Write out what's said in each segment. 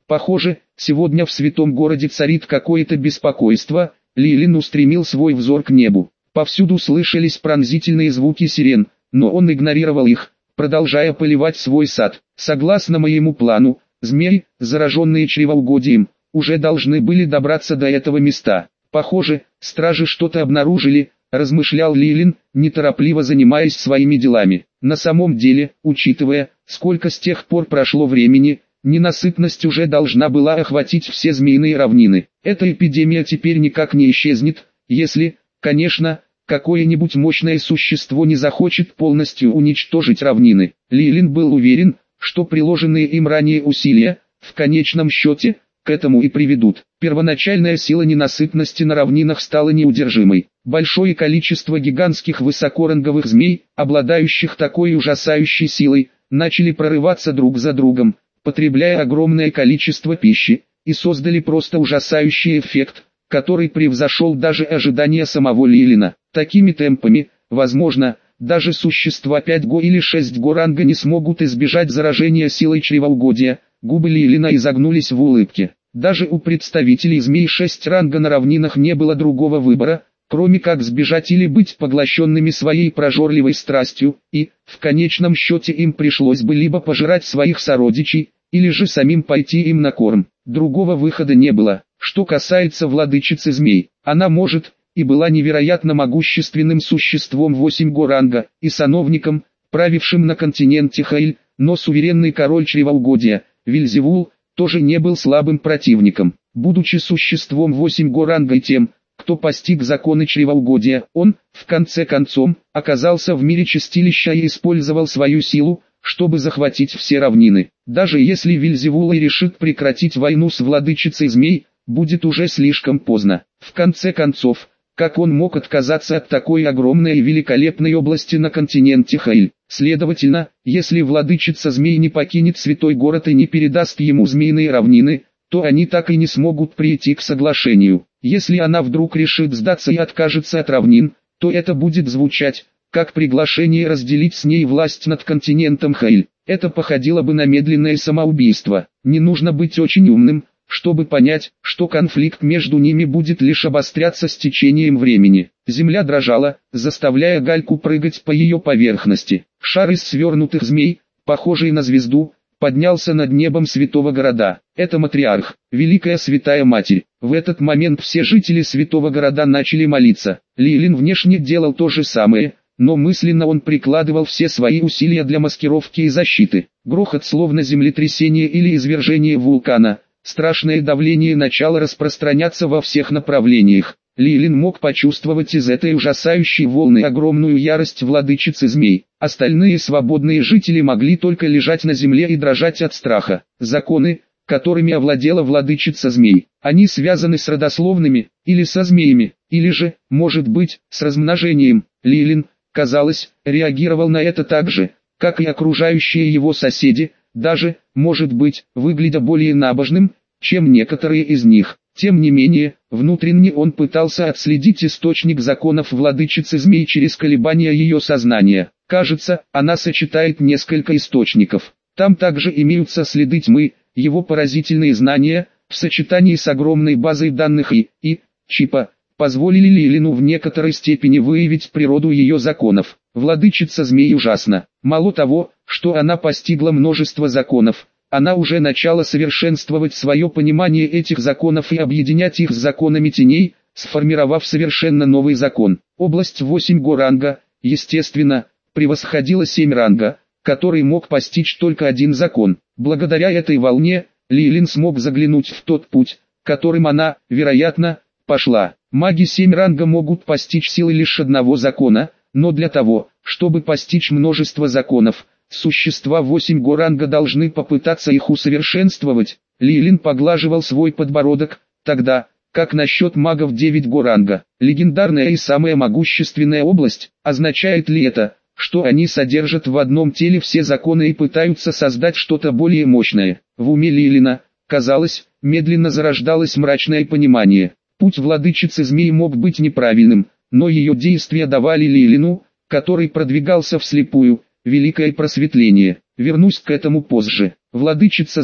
Похоже, сегодня в святом городе царит какое-то беспокойство. Лилин устремил свой взор к небу. Повсюду слышались пронзительные звуки сирен, но он игнорировал их, продолжая поливать свой сад. Согласно моему плану, змеи, зараженные чревоугодием, уже должны были добраться до этого места. Похоже, стражи что-то обнаружили, размышлял Лилин, неторопливо занимаясь своими делами. На самом деле, учитывая, сколько с тех пор прошло времени, ненасытность уже должна была охватить все змеиные равнины. Эта эпидемия теперь никак не исчезнет, если, конечно, какое-нибудь мощное существо не захочет полностью уничтожить равнины. Лилин был уверен, что приложенные им ранее усилия, в конечном счете, к этому и приведут. Первоначальная сила ненасытности на равнинах стала неудержимой. Большое количество гигантских высокоранговых змей, обладающих такой ужасающей силой, начали прорываться друг за другом, потребляя огромное количество пищи, и создали просто ужасающий эффект, который превзошел даже ожидания самого Лилина. Такими темпами, возможно, даже существа 5 или 6 ранга не смогут избежать заражения силой чревоугодия. Губы Лилина изогнулись в улыбке. Даже у представителей змей 6 ранга на равнинах не было другого выбора, кроме как сбежать или быть поглощенными своей прожорливой страстью, и, в конечном счете им пришлось бы либо пожирать своих сородичей, или же самим пойти им на корм. Другого выхода не было. Что касается владычицы змей, она может, и была невероятно могущественным существом 8 ранга, и сановником, правившим на континенте Хаиль, но суверенный король чревоугодия, Вельзевул, тоже не был слабым противником. Будучи существом 8 ранга и тем, кто постиг законы чревоугодия, он, в конце концов, оказался в мире чистилища и использовал свою силу, чтобы захватить все равнины. Даже если Вельзевул и решит прекратить войну с владычицей змей, будет уже слишком поздно. В конце концов, как он мог отказаться от такой огромной и великолепной области на континенте Хаиль? Следовательно, если владычица змей не покинет святой город и не передаст ему змеиные равнины, то они так и не смогут прийти к соглашению. Если она вдруг решит сдаться и откажется от равнин, то это будет звучать как приглашение разделить с ней власть над континентом Хаиль. Это походило бы на медленное самоубийство. Не нужно быть очень умным, чтобы понять, что конфликт между ними будет лишь обостряться с течением времени. Земля дрожала, заставляя гальку прыгать по ее поверхности. Шар из свернутых змей, похожий на звезду, поднялся над небом святого города. Это матриарх, Великая Святая Матерь. В этот момент все жители святого города начали молиться. Лилин внешне делал то же самое, но мысленно он прикладывал все свои усилия для маскировки и защиты. Грохот словно землетрясение или извержение вулкана. Страшное давление начало распространяться во всех направлениях. Лилин мог почувствовать из этой ужасающей волны огромную ярость владычицы змей. Остальные свободные жители могли только лежать на земле и дрожать от страха. Законы, которыми овладела владычица змей, они связаны с родословными, или со змеями, или же, может быть, с размножением. Лилин, казалось, реагировал на это так же, как и окружающие его соседи, даже, может быть, выглядя более набожным, чем некоторые из них. Тем не менее, внутренне он пытался отследить источник законов владычицы змей через колебания ее сознания. Кажется, она сочетает несколько источников. Там также имеются следы тьмы, его поразительные знания, в сочетании с огромной базой данных и чипа, позволили Лилину в некоторой степени выявить природу ее законов. Владычица змей ужасна. Мало того, что она постигла множество законов, она уже начала совершенствовать свое понимание этих законов и объединять их с законами теней, сформировав совершенно новый закон. Область 8 ранга, естественно, превосходила 7 ранга, который мог постичь только один закон. Благодаря этой волне, Лилин смог заглянуть в тот путь, которым она, вероятно, пошла. Маги 7 ранга могут постичь силы лишь одного закона, но для того, чтобы постичь множество законов, существа 8 ранга должны попытаться их усовершенствовать. Лилин поглаживал свой подбородок. Тогда, как насчет магов 9 ранга? Легендарная и самая могущественная область, означает ли это, что они содержат в одном теле все законы и пытаются создать что-то более мощное? В уме Лилина, казалось, медленно зарождалось мрачное понимание. Путь владычицы змей мог быть неправильным, но ее действия давали Лилину, который продвигался вслепую, великое просветление. Вернусь к этому позже. Владычица змей,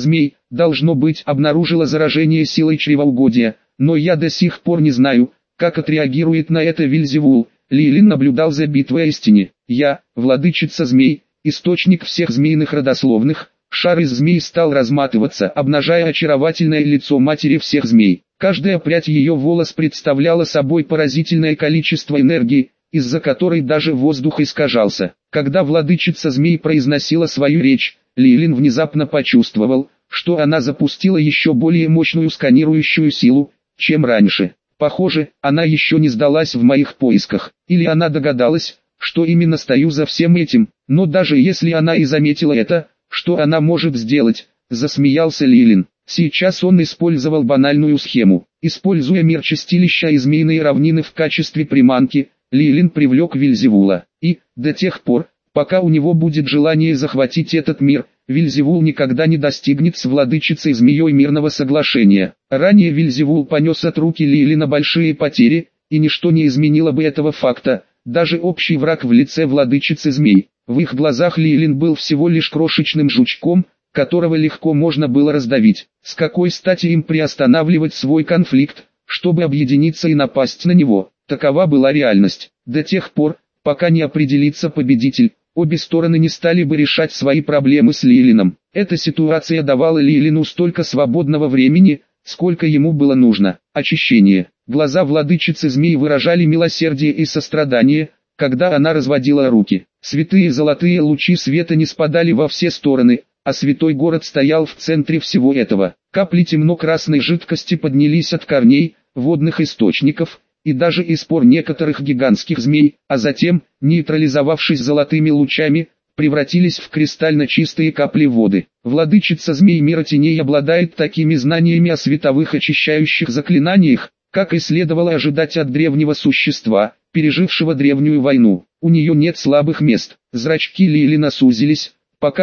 должно быть, обнаружила заражение силой чревоугодия, но я до сих пор не знаю, как отреагирует на это Вельзевул. Лилин наблюдал за битвой о истине. Я, владычица змей, источник всех змеиных родословных. Шар из змей стал разматываться, обнажая очаровательное лицо матери всех змей. Каждая прядь ее волос представляла собой поразительное количество энергии, из-за которой даже воздух искажался. Когда владычица змей произносила свою речь, Лилин внезапно почувствовал, что она запустила еще более мощную сканирующую силу, чем раньше. Похоже, она еще не сдалась в моих поисках, или она догадалась, что именно стою за всем этим, но даже если она и заметила это, что она может сделать, засмеялся Лилин. Сейчас он использовал банальную схему. Используя мир чистилища и змеиные равнины в качестве приманки, Лилин привлек Вельзевула. И, до тех пор, пока у него будет желание захватить этот мир, Вельзевул никогда не достигнет с владычицей змеей мирного соглашения. Ранее Вельзевул понес от руки Лилина большие потери, и ничто не изменило бы этого факта, даже общий враг в лице владычицы змей. В их глазах Лилин был всего лишь крошечным жучком, которого легко можно было раздавить. С какой стати им приостанавливать свой конфликт, чтобы объединиться и напасть на него? Такова была реальность. До тех пор, пока не определится победитель, обе стороны не стали бы решать свои проблемы с Лилином. Эта ситуация давала Лилину столько свободного времени, сколько ему было нужно. Очищение. Глаза владычицы змей выражали милосердие и сострадание, когда она разводила руки. Святые золотые лучи света не спадали во все стороны, а святой город стоял в центре всего этого. Капли темно-красной жидкости поднялись от корней, водных источников, и даже из пор некоторых гигантских змей, а затем, нейтрализовавшись золотыми лучами, превратились в кристально чистые капли воды. Владычица змей мира теней обладает такими знаниями о световых очищающих заклинаниях, как и следовало ожидать от древнего существа, пережившего древнюю войну. У нее нет слабых мест. Зрачки Лилина сузились, пока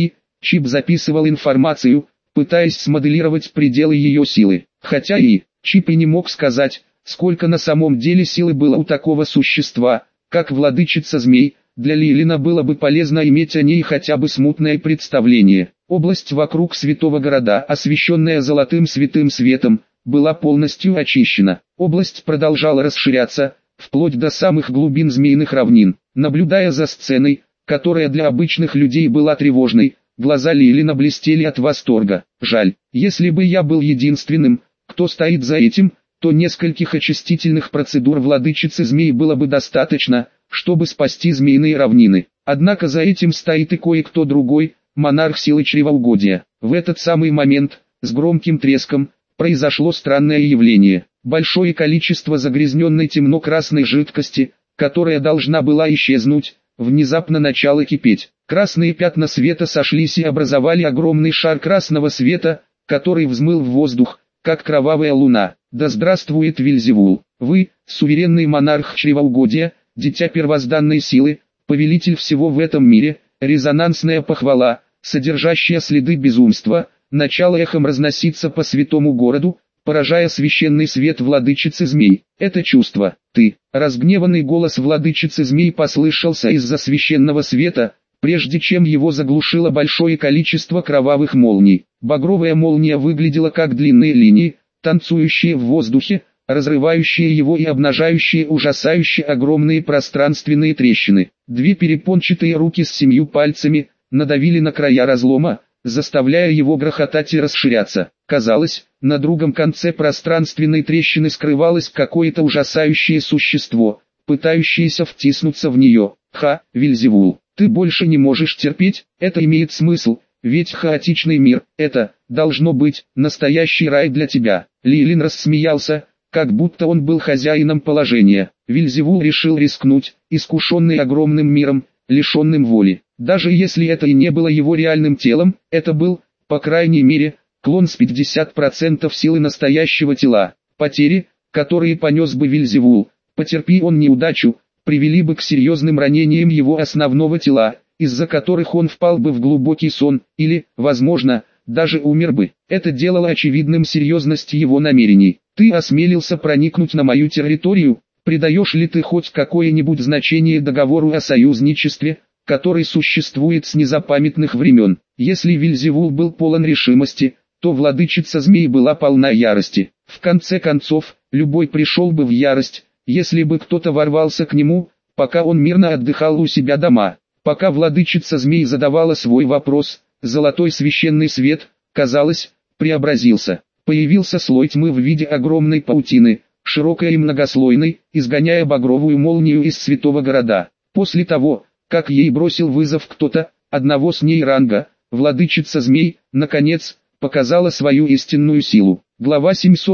Чип записывал информацию, пытаясь смоделировать пределы ее силы. Хотя Чип и не мог сказать, сколько на самом деле силы было у такого существа, как владычица змей, для Лилина было бы полезно иметь о ней хотя бы смутное представление. Область вокруг святого города, освещенная золотым святым светом, была полностью очищена. Область продолжала расширяться, вплоть до самых глубин змеиных равнин. Наблюдая за сценой, которая для обычных людей была тревожной, глаза Лилина блестели от восторга. Жаль, если бы я был единственным, кто стоит за этим, то нескольких очистительных процедур владычицы змей было бы достаточно, чтобы спасти змеиные равнины. Однако за этим стоит и кое-кто другой, монарх силы чревоугодия. В этот самый момент, с громким треском, произошло странное явление. Большое количество загрязненной темно-красной жидкости, которая должна была исчезнуть, внезапно начало кипеть. Красные пятна света сошлись и образовали огромный шар красного света, который взмыл в воздух, как кровавая луна. Да здравствует Вельзевул! Вы, суверенный монарх чревоугодия, дитя первозданной силы, повелитель всего в этом мире, резонансная похвала, содержащая следы безумства, начало эхом разноситься по святому городу, поражая священный свет владычицы змей. Это чувство, ты, разгневанный голос владычицы змей послышался из-за священного света, прежде чем его заглушило большое количество кровавых молний. Багровая молния выглядела как длинные линии, танцующие в воздухе, разрывающие его и обнажающие ужасающие огромные пространственные трещины. Две перепончатые руки с 7 пальцами надавили на края разлома, заставляя его грохотать и расширяться. Казалось, на другом конце пространственной трещины скрывалось какое-то ужасающее существо, пытающееся втиснуться в нее. Вельзевул, ты больше не можешь терпеть, это имеет смысл, ведь хаотичный мир, это, должно быть, настоящий рай для тебя. Лилин рассмеялся, как будто он был хозяином положения. Вельзевул решил рискнуть, искушенный огромным миром, лишенным воли. Даже если это и не было его реальным телом, это был, по крайней мере, клон с 50% силы настоящего тела. Потери, которые понес бы Вельзевул, потерпи он неудачу, привели бы к серьезным ранениям его основного тела, из-за которых он впал бы в глубокий сон, или, возможно, даже умер бы. Это делало очевидным серьезность его намерений. Ты осмелился проникнуть на мою территорию, придаешь ли ты хоть какое-нибудь значение договору о союзничестве, который существует с незапамятных времен? Если Вельзевул был полон решимости, то владычица змей была полна ярости. В конце концов, любой пришел бы в ярость, если бы кто-то ворвался к нему, пока он мирно отдыхал у себя дома. Пока владычица змей задавала свой вопрос, золотой священный свет, казалось, преобразился. Появился слой тьмы в виде огромной паутины, широкой и многослойной, изгоняя багровую молнию из святого города. После того, как ей бросил вызов кто-то, одного с ней ранга, владычица змей, наконец, показала свою истинную силу. Глава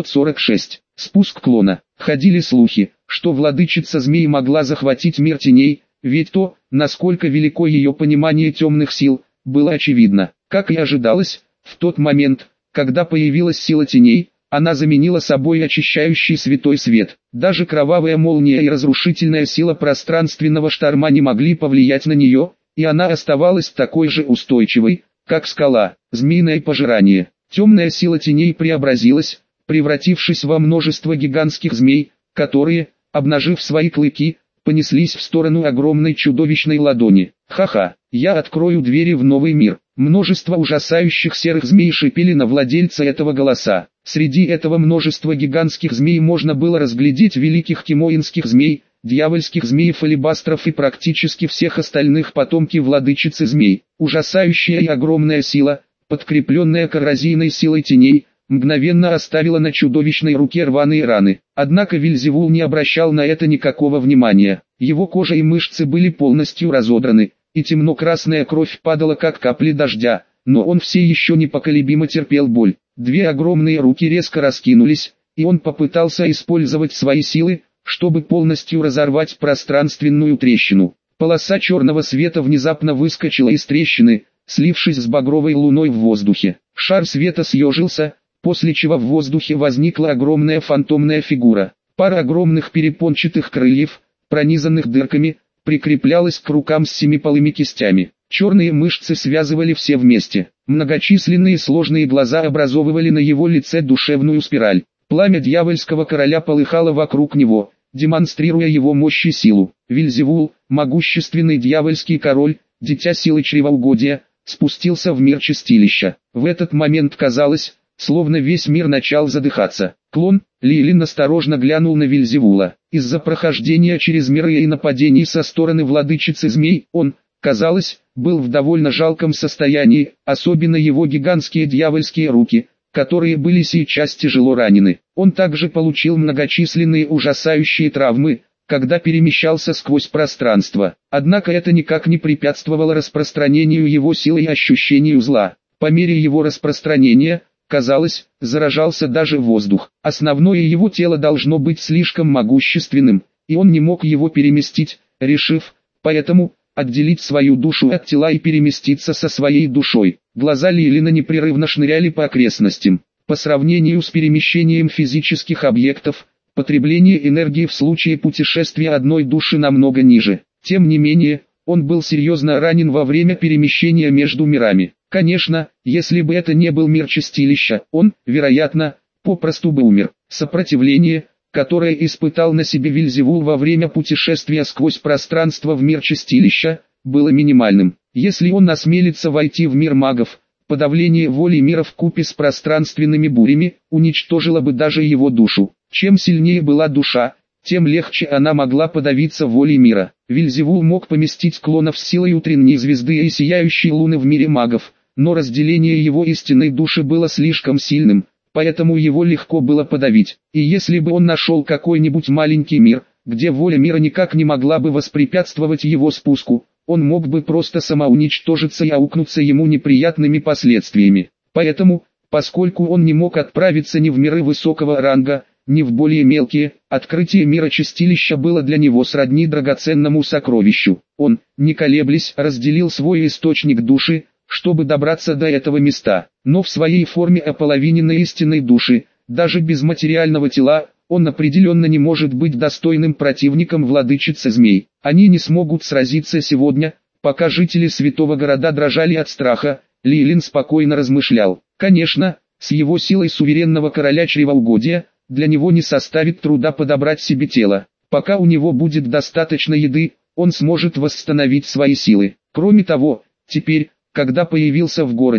746. Спуск клона. Ходили слухи, что владычица змей могла захватить мир теней, ведь то, насколько велико ее понимание темных сил, было очевидно. Как и ожидалось, в тот момент, когда появилась сила теней, она заменила собой очищающий святой свет. Даже кровавая молния и разрушительная сила пространственного шторма не могли повлиять на нее, и она оставалась такой же устойчивой, как скала. Змеиное пожирание. Темная сила теней преобразилась, превратившись во множество гигантских змей, которые, обнажив свои клыки, понеслись в сторону огромной чудовищной ладони. Ха-ха, я открою двери в новый мир. Множество ужасающих серых змей шипели на владельца этого голоса. Среди этого множества гигантских змей можно было разглядеть великих кимоинских змей, дьявольских змеев-алебастров и практически всех остальных потомки владычицы змей. Ужасающая и огромная сила, подкрепленная коррозийной силой теней, мгновенно оставила на чудовищной руке рваные раны. Однако Вельзевул не обращал на это никакого внимания. Его кожа и мышцы были полностью разодраны, и темно-красная кровь падала как капли дождя, но он все еще непоколебимо терпел боль. Две огромные руки резко раскинулись, и он попытался использовать свои силы, чтобы полностью разорвать пространственную трещину. Полоса черного света внезапно выскочила из трещины, слившись с багровой луной в воздухе. Шар света съежился, после чего в воздухе возникла огромная фантомная фигура. Пара огромных перепончатых крыльев, пронизанных дырками, прикреплялась к рукам с семипалыми кистями. Черные мышцы связывали все вместе. Многочисленные сложные глаза образовывали на его лице душевную спираль. Пламя дьявольского короля полыхало вокруг него, демонстрируя его мощь и силу. Вельзевул, могущественный дьявольский король, дитя силы чревоугодия, спустился в мир чистилища. В этот момент казалось, словно весь мир начал задыхаться. Клон, Лилин осторожно глянул на Вельзевула. Из-за прохождения через миры и нападений со стороны владычицы змей, он, казалось, был в довольно жалком состоянии, особенно его гигантские дьявольские руки, которые были сейчас тяжело ранены. Он также получил многочисленные ужасающие травмы, когда перемещался сквозь пространство. Однако это никак не препятствовало распространению его силы и ощущению зла. По мере его распространения, казалось, заражался даже воздух. Основное его тело должно быть слишком могущественным, и он не мог его переместить, решив, поэтому, отделить свою душу от тела и переместиться со своей душой. Глаза Лилина непрерывно шныряли по окрестностям. По сравнению с перемещением физических объектов, потребление энергии в случае путешествия одной души намного ниже. Тем не менее, он был серьезно ранен во время перемещения между мирами. Конечно, если бы это не был мир чистилища, он, вероятно, попросту бы умер. Сопротивление, которое испытал на себе Вельзевул во время путешествия сквозь пространство в мир чистилища, было минимальным. Если он осмелится войти в мир магов, подавление воли мира вкупе с пространственными бурями уничтожило бы даже его душу. Чем сильнее была душа, тем легче она могла подавиться волей мира. Вельзевул мог поместить клонов с силой утренней звезды и сияющей луны в мире магов, но разделение его истинной души было слишком сильным, поэтому его легко было подавить. И если бы он нашел какой-нибудь маленький мир, где воля мира никак не могла бы воспрепятствовать его спуску, он мог бы просто самоуничтожиться и аукнуться ему неприятными последствиями. Поэтому, поскольку он не мог отправиться ни в миры высокого ранга, ни в более мелкие, открытие мира чистилища было для него сродни драгоценному сокровищу. Он, не колеблясь, разделил свой источник души, чтобы добраться до этого места. Но в своей форме ополовиненной истинной души, даже без материального тела, он определенно не может быть достойным противником владычицы змей. Они не смогут сразиться сегодня, пока жители святого города дрожали от страха. Лилин спокойно размышлял. Конечно, с его силой суверенного короля чревоугодия, для него не составит труда подобрать себе тело. Пока у него будет достаточно еды, он сможет восстановить свои силы. Кроме того, теперь, когда появился в городе,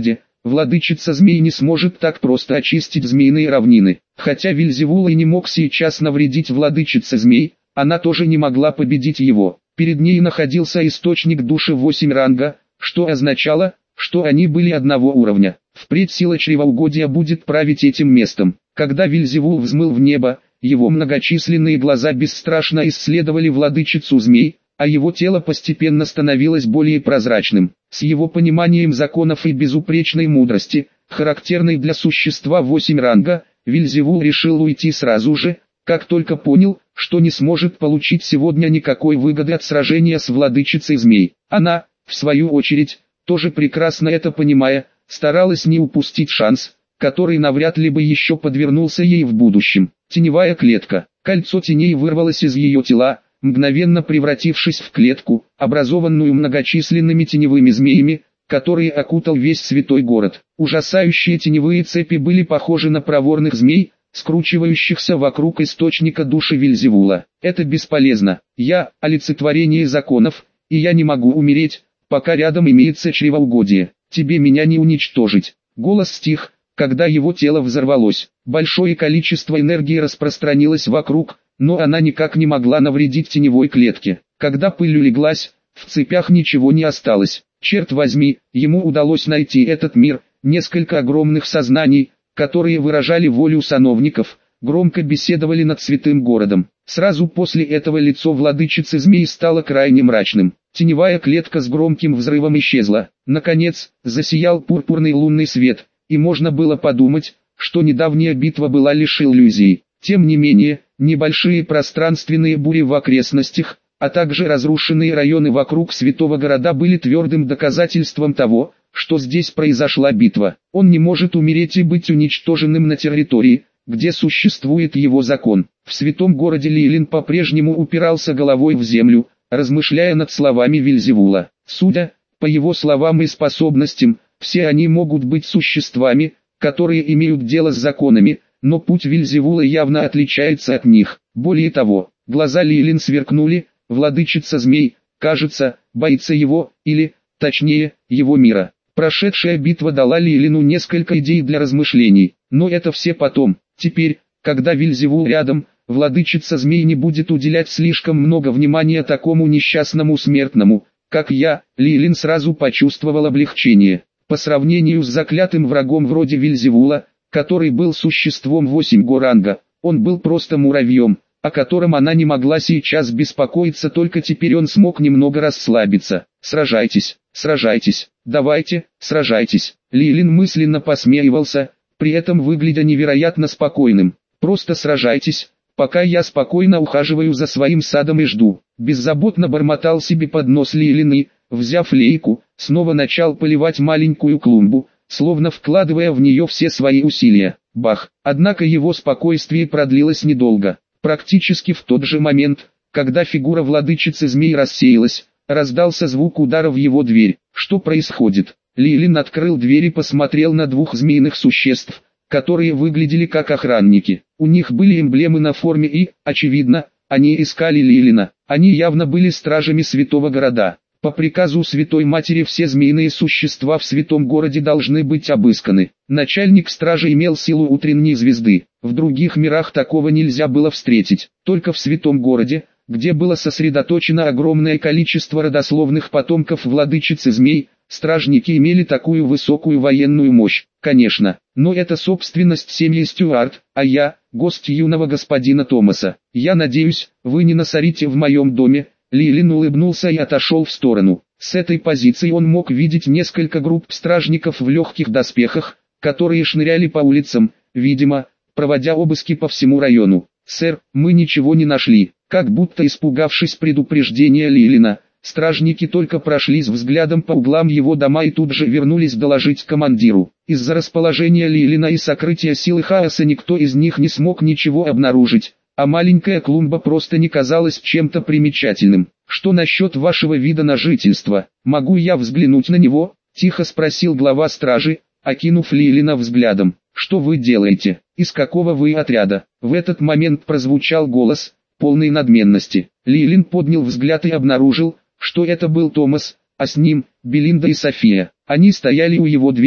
Владычица змей не сможет так просто очистить змеиные равнины. Хотя Вельзевул и не мог сейчас навредить владычице змей, она тоже не могла победить его. Перед ней находился источник души 8 ранга, что означало, что они были одного уровня. Впредь сила чревоугодия будет править этим местом. Когда Вельзевул взмыл в небо, его многочисленные глаза бесстрашно исследовали владычицу змей, а его тело постепенно становилось более прозрачным. С его пониманием законов и безупречной мудрости, характерной для существа 8 ранга, Вельзевул решил уйти сразу же, как только понял, что не сможет получить сегодня никакой выгоды от сражения с владычицей змей. Она, в свою очередь, тоже прекрасно это понимая, старалась не упустить шанс, который навряд ли бы еще подвернулся ей в будущем. Теневая клетка. Кольцо теней вырвалось из ее тела, мгновенно превратившись в клетку, образованную многочисленными теневыми змеями, которые окутал весь святой город. Ужасающие теневые цепи были похожи на проворных змей, скручивающихся вокруг источника души Вельзевула. Это бесполезно. Я – олицетворение законов, и я не могу умереть, пока рядом имеется чревоугодие. Тебе меня не уничтожить. Голос стих, когда его тело взорвалось. Большое количество энергии распространилось вокруг, но она никак не могла навредить теневой клетке. Когда пыль улеглась, в цепях ничего не осталось. Черт возьми, ему удалось найти этот мир, несколько огромных сознаний, которые выражали волю сановников, громко беседовали над святым городом. Сразу после этого лицо владычицы змей стало крайне мрачным. Теневая клетка с громким взрывом исчезла. Наконец, засиял пурпурный лунный свет, и можно было подумать, что недавняя битва была лишь иллюзией. Тем не менее, небольшие пространственные бури в окрестностях, а также разрушенные районы вокруг святого города были твердым доказательством того, что здесь произошла битва. Он не может умереть и быть уничтоженным на территории, где существует его закон. В святом городе Лилин по-прежнему упирался головой в землю, размышляя над словами Вельзевула. Судя по его словам и способностям, все они могут быть существами, которые имеют дело с законами, но путь Вельзевула явно отличается от них. Более того, глаза Лилин сверкнули, владычица змей, кажется, боится его, или, точнее, его мира. Прошедшая битва дала Лилину несколько идей для размышлений, но это все потом. Теперь, когда Вельзевул рядом, владычица змей не будет уделять слишком много внимания такому несчастному смертному, как я. Лилин сразу почувствовал облегчение. По сравнению с заклятым врагом вроде Вельзевула, который был существом 8 ранга, он был просто муравьем, о котором она не могла сейчас беспокоиться, только теперь он смог немного расслабиться. «Сражайтесь, сражайтесь, давайте, сражайтесь». Лилин мысленно посмеивался, при этом выглядя невероятно спокойным. «Просто сражайтесь, пока я спокойно ухаживаю за своим садом и жду». Беззаботно бормотал себе под нос Лилин и, взяв лейку, снова начал поливать маленькую клумбу, словно вкладывая в нее все свои усилия. Бах! Однако его спокойствие продлилось недолго. Практически в тот же момент, когда фигура владычицы змей рассеялась, раздался звук удара в его дверь. Что происходит? Лилин открыл дверь и посмотрел на двух змеиных существ, которые выглядели как охранники. У них были эмблемы на форме и, очевидно, они искали Лилина. Они явно были стражами святого города. По приказу Святой Матери все змеиные существа в святом городе должны быть обысканы. Начальник стражи имел силу утренней звезды. В других мирах такого нельзя было встретить. Только в святом городе, где было сосредоточено огромное количество родословных потомков владычицы змей, стражники имели такую высокую военную мощь. Конечно, но это собственность семьи Стюарт, а я – гость юного господина Томаса. Я надеюсь, вы не насорите в моем доме. Лилин улыбнулся и отошел в сторону. С этой позиции он мог видеть несколько групп стражников в легких доспехах, которые шныряли по улицам, видимо, проводя обыски по всему району. «Сэр, мы ничего не нашли». Как будто испугавшись предупреждения Лилина, стражники только прошлись взглядом по углам его дома и тут же вернулись доложить командиру. Из-за расположения Лилина и сокрытия силы хаоса никто из них не смог ничего обнаружить, а маленькая клумба просто не казалась чем-то примечательным. «Что насчет вашего вида на жительство? Могу я взглянуть на него?» – тихо спросил глава стражи, окинув Лилина взглядом. «Что вы делаете? Из какого вы отряда?» В этот момент прозвучал голос, полный надменности. Лилин поднял взгляд и обнаружил, что это был Томас, а с ним – Белинда и София. Они стояли у его дверей.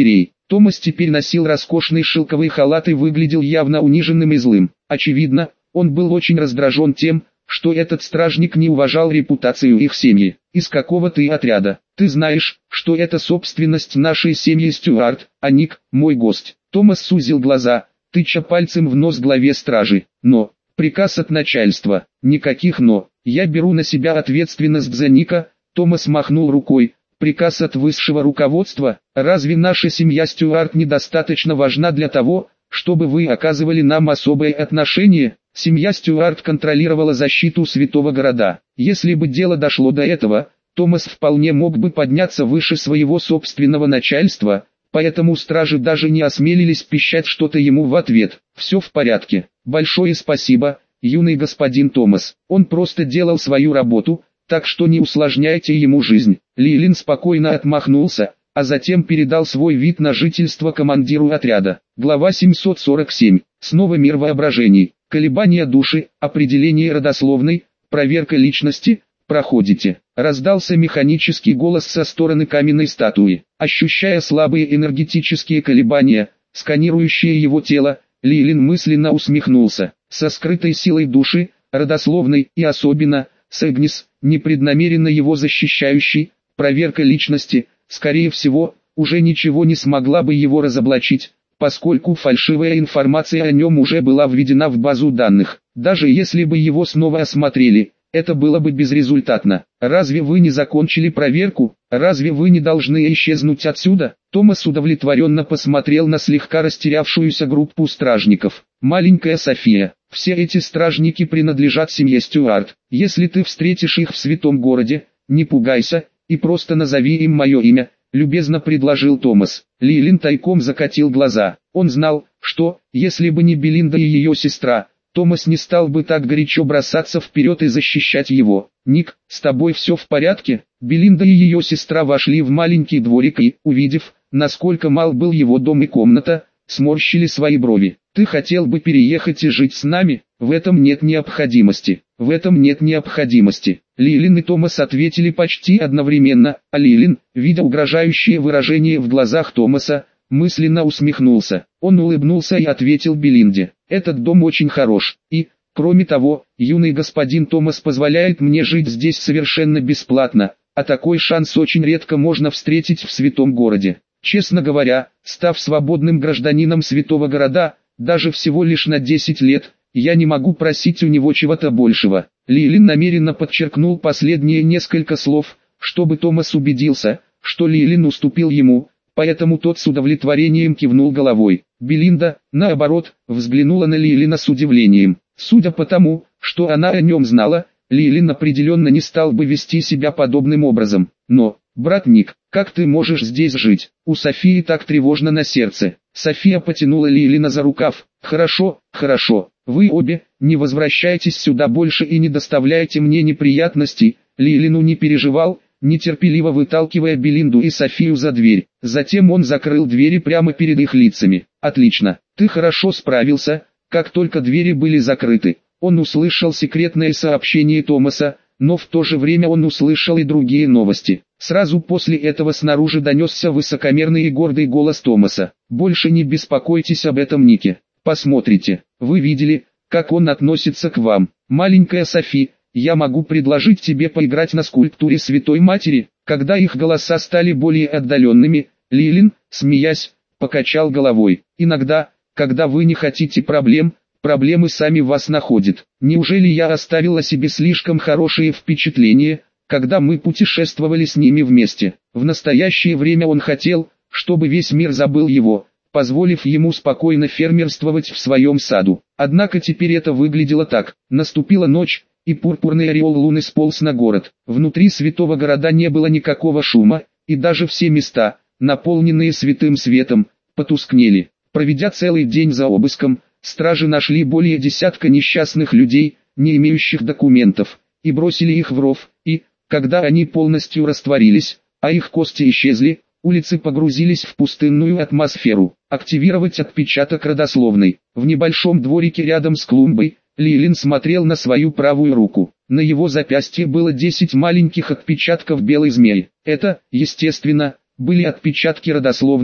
Томас теперь носил роскошный шелковый халат и выглядел явно униженным и злым. Очевидно, он был очень раздражен тем, что этот стражник не уважал репутацию их семьи. «Из какого ты отряда? Ты знаешь, что это собственность нашей семьи Стюарт, а Ник – мой гость». Томас сузил глаза, тыча пальцем в нос главе стражи. «Но, приказ от начальства, никаких «но». Я беру на себя ответственность за Ника». Томас махнул рукой. «Приказ от высшего руководства? Разве наша семья Стюарт недостаточно важна для того, чтобы вы оказывали нам особое отношение?» Семья Стюарт контролировала защиту святого города. Если бы дело дошло до этого, Томас вполне мог бы подняться выше своего собственного начальства, поэтому стражи даже не осмелились пищать что-то ему в ответ. «Все в порядке. Большое спасибо, юный господин Томас. Он просто делал свою работу, так что не усложняйте ему жизнь». Лилин спокойно отмахнулся, а затем передал свой вид на жительство командиру отряда. Глава 747. Снова мир воображений. Колебания души, определение родословной, проверка личности, проходите. Раздался механический голос со стороны каменной статуи. Ощущая слабые энергетические колебания, сканирующие его тело, Лилин мысленно усмехнулся. Со скрытой силой души, родословной и особенно, с Эгнис, непреднамеренно его защищающей, проверка личности, скорее всего, уже ничего не смогла бы его разоблачить, поскольку фальшивая информация о нем уже была введена в базу данных. Даже если бы его снова осмотрели, это было бы безрезультатно. «Разве вы не закончили проверку? Разве вы не должны исчезнуть отсюда?» Томас удовлетворенно посмотрел на слегка растерявшуюся группу стражников. «Маленькая София, все эти стражники принадлежат семье Стюарт. Если ты встретишь их в святом городе, не пугайся, и просто назови им мое имя», — любезно предложил Томас. Лилин тайком закатил глаза. Он знал, что, если бы не Белинда и ее сестра, Томас не стал бы так горячо бросаться вперед и защищать его. «Ник, с тобой все в порядке?» Белинда и ее сестра вошли в маленький дворик и, увидев, насколько мал был его дом и комната, сморщили свои брови. «Ты хотел бы переехать и жить с нами? В этом нет необходимости. В этом нет необходимости». Лилин и Томас ответили почти одновременно, а Лилин, видя угрожающее выражение в глазах Томаса, мысленно усмехнулся. Он улыбнулся и ответил Белинде: «Этот дом очень хорош, и, кроме того, юный господин Томас позволяет мне жить здесь совершенно бесплатно, а такой шанс очень редко можно встретить в святом городе. Честно говоря, став свободным гражданином святого города, даже всего лишь на 10 лет, я не могу просить у него чего-то большего». Лилин намеренно подчеркнул последние несколько слов, чтобы Томас убедился, что Лилин уступил ему, поэтому тот с удовлетворением кивнул головой. Белинда, наоборот, взглянула на Лилина с удивлением. Судя по тому, что она о нем знала, Лилин определенно не стал бы вести себя подобным образом. «Но, брат Ник, как ты можешь здесь жить? У Софии так тревожно на сердце». София потянула Лилина за рукав. «Хорошо, хорошо, вы обе, не возвращайтесь сюда больше и не доставляйте мне неприятностей». Лилину не переживал, нетерпеливо выталкивая Белинду и Софию за дверь. Затем он закрыл двери прямо перед их лицами. «Отлично, ты хорошо справился». Как только двери были закрыты, он услышал секретное сообщение Томаса, но в то же время он услышал и другие новости. Сразу после этого снаружи донесся высокомерный и гордый голос Томаса. «Больше не беспокойтесь об этом Нике. Посмотрите, вы видели, как он относится к вам. Маленькая Софи, я могу предложить тебе поиграть на скульптуре Святой Матери». Когда их голоса стали более отдаленными, Лилин, смеясь, покачал головой. «Иногда, когда вы не хотите проблем, проблемы сами вас находят. Неужели я оставил о себе слишком хорошее впечатление, когда мы путешествовали с ними вместе?» В настоящее время он хотел, чтобы весь мир забыл его, позволив ему спокойно фермерствовать в своем саду. Однако теперь это выглядело так. Наступила ночь, и пурпурный ореол луны сполз на город. Внутри святого города не было никакого шума, и даже все места, наполненные святым светом, потускнели. Проведя целый день за обыском, стражи нашли более десятка несчастных людей, не имеющих документов, и бросили их в ров, и, когда они полностью растворились, а их кости исчезли, улицы погрузились в пустынную атмосферу. Активировать отпечаток родословной. В небольшом дворике рядом с клумбой, Лилин смотрел на свою правую руку. На его запястье было 10 маленьких отпечатков белой змеи. Это, естественно, были отпечатки родословной,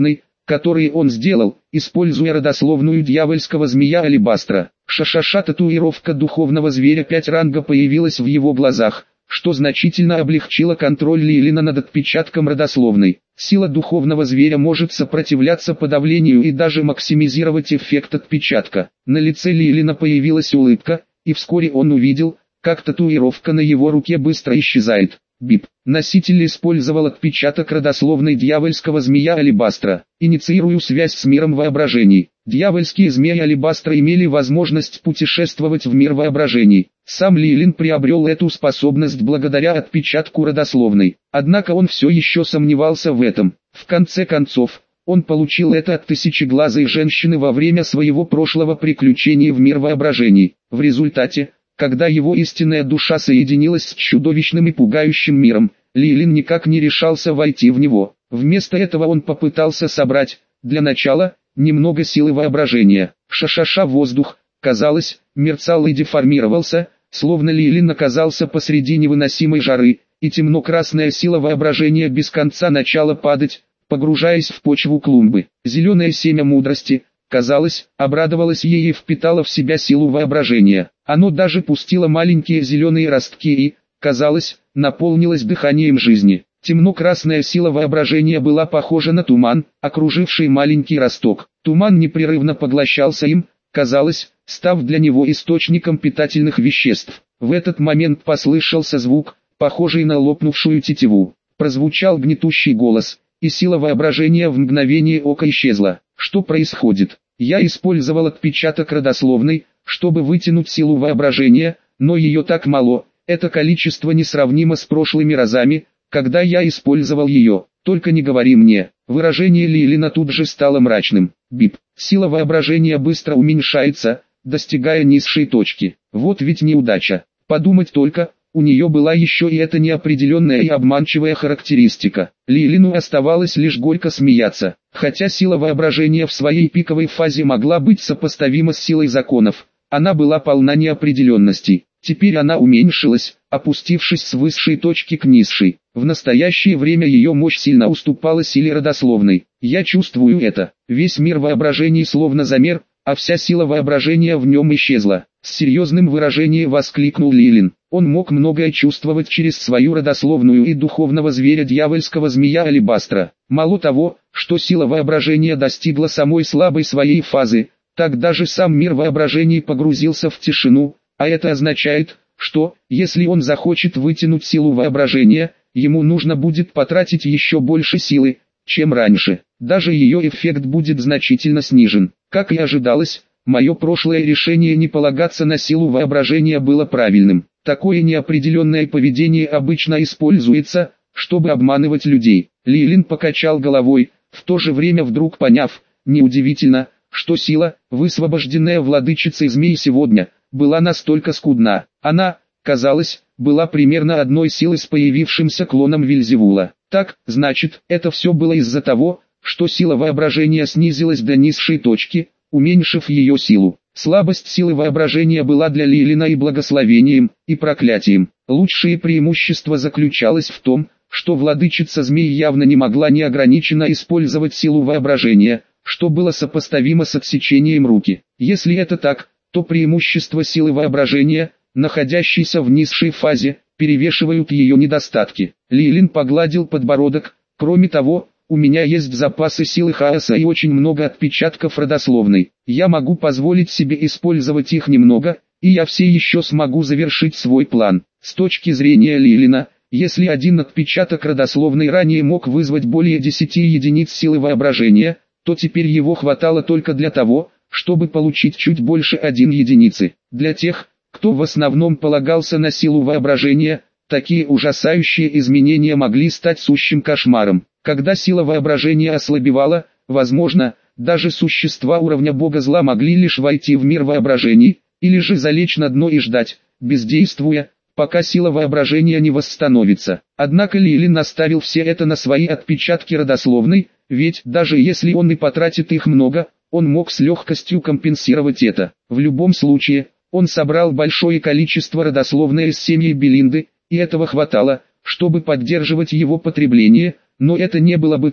которые он сделал, используя родословную дьявольского змея Алебастра. Шашаша татуировка духовного зверя 5 ранга появилась в его глазах, что значительно облегчило контроль Лилина над отпечатком родословной. Сила духовного зверя может сопротивляться подавлению и даже максимизировать эффект отпечатка. На лице Лилина появилась улыбка, и вскоре он увидел, как татуировка на его руке быстро исчезает. Бип. Носитель использовал отпечаток родословной дьявольского змея Алебастра. Инициирую связь с миром воображений. Дьявольские змеи Алебастра имели возможность путешествовать в мир воображений. Сам Лилин приобрел эту способность благодаря отпечатку родословной. Однако он все еще сомневался в этом. В конце концов, он получил это от тысячеглазой женщины во время своего прошлого приключения в мир воображений. В результате, когда его истинная душа соединилась с чудовищным и пугающим миром, Лилин никак не решался войти в него. Вместо этого он попытался собрать, для начала, немного силы воображения. Шашаша воздух, казалось, мерцал и деформировался, словно Лилин оказался посреди невыносимой жары, и темно-красная сила воображения без конца начала падать, погружаясь в почву клумбы. Зеленое семя мудрости, казалось, обрадовалось ей и впитало в себя силу воображения. Оно даже пустило маленькие зеленые ростки и, казалось, наполнилось дыханием жизни. Темно-красная сила воображения была похожа на туман, окруживший маленький росток. Туман непрерывно поглощался им, казалось, став для него источником питательных веществ. В этот момент послышался звук, похожий на лопнувшую тетиву. Прозвучал гнетущий голос, и сила воображения в мгновение ока исчезла. Что происходит? Я использовал отпечаток родословной, чтобы вытянуть силу воображения, но ее так мало, это количество несравнимо с прошлыми разами, когда я использовал ее. Только не говори мне. Выражение Лилина тут же стало мрачным. Бип. Сила воображения быстро уменьшается, достигая низшей точки. Вот ведь неудача. Подумать только, у нее была еще и эта неопределенная и обманчивая характеристика. Лилину оставалось лишь горько смеяться. Хотя сила воображения в своей пиковой фазе могла быть сопоставима с силой законов, она была полна неопределенностей. Теперь она уменьшилась, опустившись с высшей точки к низшей. В настоящее время ее мощь сильно уступала силе родословной. Я чувствую это. Весь мир воображений словно замер, а вся сила воображения в нем исчезла. С серьезным выражением воскликнул Лилин. Он мог многое чувствовать через свою родословную и духовного зверя дьявольского змея Алебастра. Мало того, что сила воображения достигла самой слабой своей фазы, так даже сам мир воображений погрузился в тишину, а это означает, что, если он захочет вытянуть силу воображения, ему нужно будет потратить еще больше силы, чем раньше. Даже ее эффект будет значительно снижен. Как и ожидалось, мое прошлое решение не полагаться на силу воображения было правильным. Такое неопределенное поведение обычно используется, чтобы обманывать людей. Лилин покачал головой, в то же время вдруг поняв, неудивительно, что сила, высвобожденная владычицей змей сегодня, была настолько скудна. Она, казалось, была примерно одной силой с появившимся клоном Вельзевула. Так, значит, это все было из-за того, что сила воображения снизилась до низшей точки, уменьшив ее силу. Слабость силы воображения была для Лилина и благословением, и проклятием. Лучшее преимущество заключалось в том, что владычица змей явно не могла неограниченно использовать силу воображения, что было сопоставимо с отсечением руки. Если это так, то преимущества силы воображения, находящейся в низшей фазе, перевешивают ее недостатки. Лилин погладил подбородок. Кроме того, у меня есть запасы силы хаоса и очень много отпечатков родословной. Я могу позволить себе использовать их немного, и я все еще смогу завершить свой план. С точки зрения Лилина, если один отпечаток родословной ранее мог вызвать более 10 единиц силы воображения, то теперь его хватало только для того, чтобы получить чуть больше 1 единицы. Для тех, кто в основном полагался на силу воображения, такие ужасающие изменения могли стать сущим кошмаром. Когда сила воображения ослабевала, возможно, даже существа уровня бога зла могли лишь войти в мир воображений, или же залечь на дно и ждать, бездействуя, пока сила воображения не восстановится. Однако Лилин наставил все это на свои отпечатки родословной, ведь даже если он и потратит их много, он мог с легкостью компенсировать это. В любом случае, он собрал большое количество родословной из семьи Белинды, и этого хватало, чтобы поддерживать его потребление, но это не было бы так,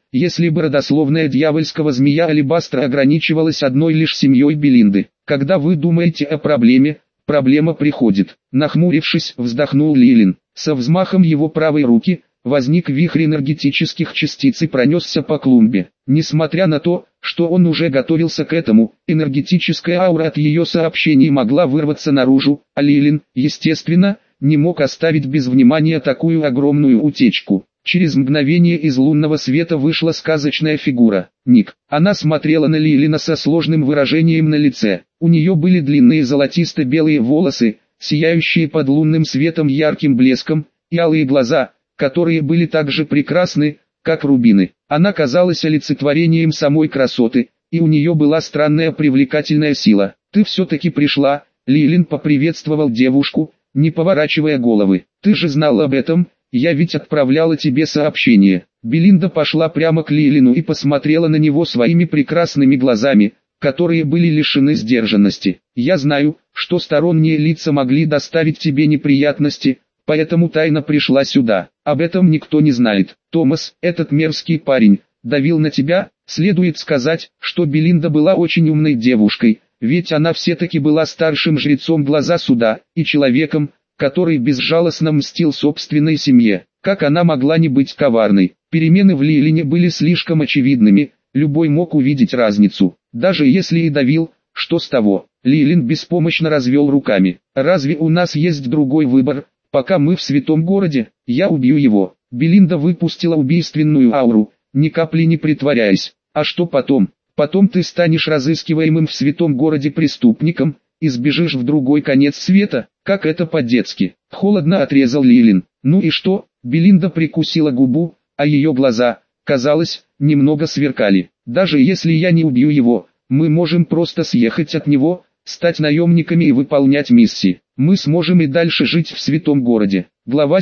если бы родословная дьявольского змея Алебастра ограничивалась одной лишь семьей Белинды. Когда вы думаете о проблеме, проблема приходит. Нахмурившись, вздохнул Лилин. Со взмахом его правой руки возник вихрь энергетических частиц и пронесся по клумбе. Несмотря на то, что он уже готовился к этому, энергетическая аура от ее сообщений могла вырваться наружу, а Лилин, естественно, не мог оставить без внимания такую огромную утечку. Через мгновение из лунного света вышла сказочная фигура. Ник. Она смотрела на Лилина со сложным выражением на лице. У нее были длинные золотисто-белые волосы, сияющие под лунным светом ярким блеском, и алые глаза, которые были так же прекрасны, как рубины. Она казалась олицетворением самой красоты, и у нее была странная привлекательная сила. «Ты все-таки пришла», — Лилин поприветствовал девушку, не поворачивая головы. «Ты же знал об этом, я ведь отправляла тебе сообщение». Белинда пошла прямо к Лилину и посмотрела на него своими прекрасными глазами, которые были лишены сдержанности. «Я знаю, что сторонние лица могли доставить тебе неприятности, поэтому тайно пришла сюда. Об этом никто не знает. Томас, этот мерзкий парень, давил на тебя. Следует сказать, что Белинда была очень умной девушкой, ведь она все-таки была старшим жрецом глаза суда, и человеком, который безжалостно мстил собственной семье. Как она могла не быть коварной? Перемены в Лилине были слишком очевидными, любой мог увидеть разницу. Даже если и давил, что с того? Лилин беспомощно развел руками. «Разве у нас есть другой выбор? Пока мы в святом городе, я убью его». Белинда выпустила убийственную ауру, ни капли не притворяясь. «А что потом? Потом ты станешь разыскиваемым в святом городе преступником, и сбежишь в другой конец света, как это по-детски». Холодно отрезал Лилин. «Ну и что?» Белинда прикусила губу, а ее глаза, казалось, немного сверкали. «Даже если я не убью его, мы можем просто съехать от него, стать наемниками и выполнять миссии. Мы сможем и дальше жить в святом городе». Глава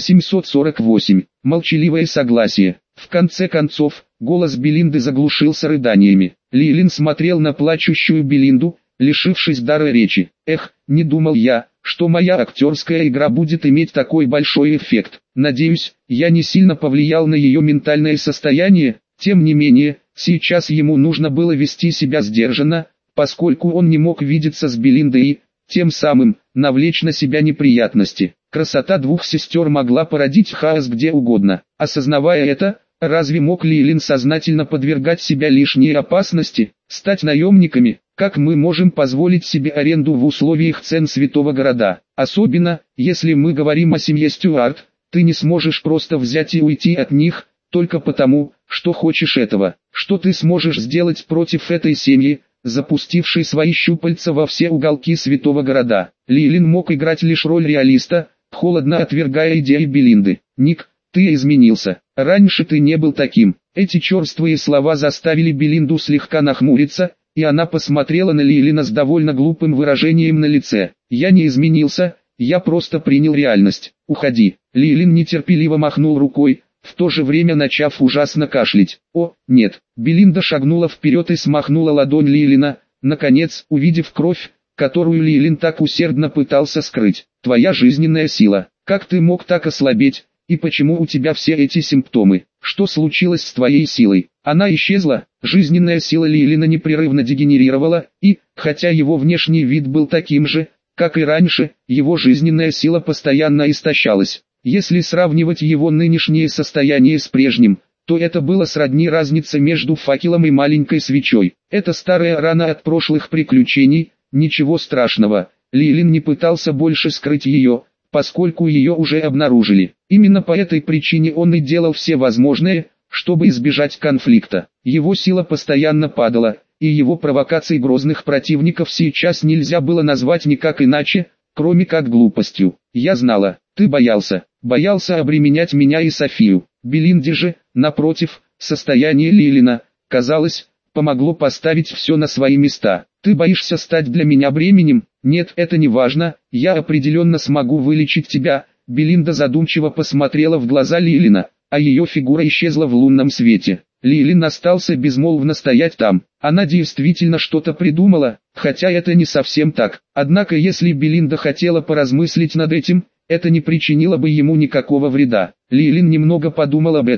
748. Молчаливое согласие. В конце концов, голос Белинды заглушился рыданиями. Лилин смотрел на плачущую Белинду, лишившись дара речи. «Эх, не думал я, что моя актерская игра будет иметь такой большой эффект. Надеюсь, я не сильно повлиял на ее ментальное состояние». Тем не менее, сейчас ему нужно было вести себя сдержанно, поскольку он не мог видеться с Белиндой и, тем самым, навлечь на себя неприятности. Красота двух сестер могла породить хаос где угодно. Осознавая это, разве мог Лилин сознательно подвергать себя лишней опасности? Стать наемниками? Как мы можем позволить себе аренду в условиях цен святого города? Особенно, если мы говорим о семье Стюарт, ты не сможешь просто взять и уйти от них, только потому, что хочешь этого. Что ты сможешь сделать против этой семьи, запустившей свои щупальца во все уголки святого города? Лилин мог играть лишь роль реалиста, холодно отвергая идеи Белинды. «Ник, ты изменился. Раньше ты не был таким». Эти черствые слова заставили Белинду слегка нахмуриться, и она посмотрела на Лилина с довольно глупым выражением на лице. «Я не изменился, я просто принял реальность. Уходи». Лилин нетерпеливо махнул рукой, в то же время начав ужасно кашлять. «О, нет». Белинда шагнула вперед и смахнула ладонь Лилина, наконец, увидев кровь, которую Лилин так усердно пытался скрыть. «Твоя жизненная сила. Как ты мог так ослабеть, и почему у тебя все эти симптомы? Что случилось с твоей силой?» Она исчезла. Жизненная сила Лилина непрерывно дегенерировала, и, хотя его внешний вид был таким же, как и раньше, его жизненная сила постоянно истощалась. Если сравнивать его нынешнее состояние с прежним, то это было сродни разнице между факелом и маленькой свечой. Это старая рана от прошлых приключений, ничего страшного. Лилин не пытался больше скрыть ее, поскольку ее уже обнаружили. Именно по этой причине он и делал все возможное, чтобы избежать конфликта. Его сила постоянно падала, и его провокаций грозных противников сейчас нельзя было назвать никак иначе, кроме как глупостью. «Я знала, ты боялся обременять меня и Софию». Белинде же, напротив, состояние Лилина, казалось, помогло поставить все на свои места. «Ты боишься стать для меня бременем? Нет, это не важно, я определенно смогу вылечить тебя». Белинда задумчиво посмотрела в глаза Лилина, а ее фигура исчезла в лунном свете. Лилин остался безмолвно стоять там. Она действительно что-то придумала, хотя это не совсем так. Однако если Белинда хотела поразмыслить над этим, это не причинило бы ему никакого вреда. Лилин немного подумал об этом,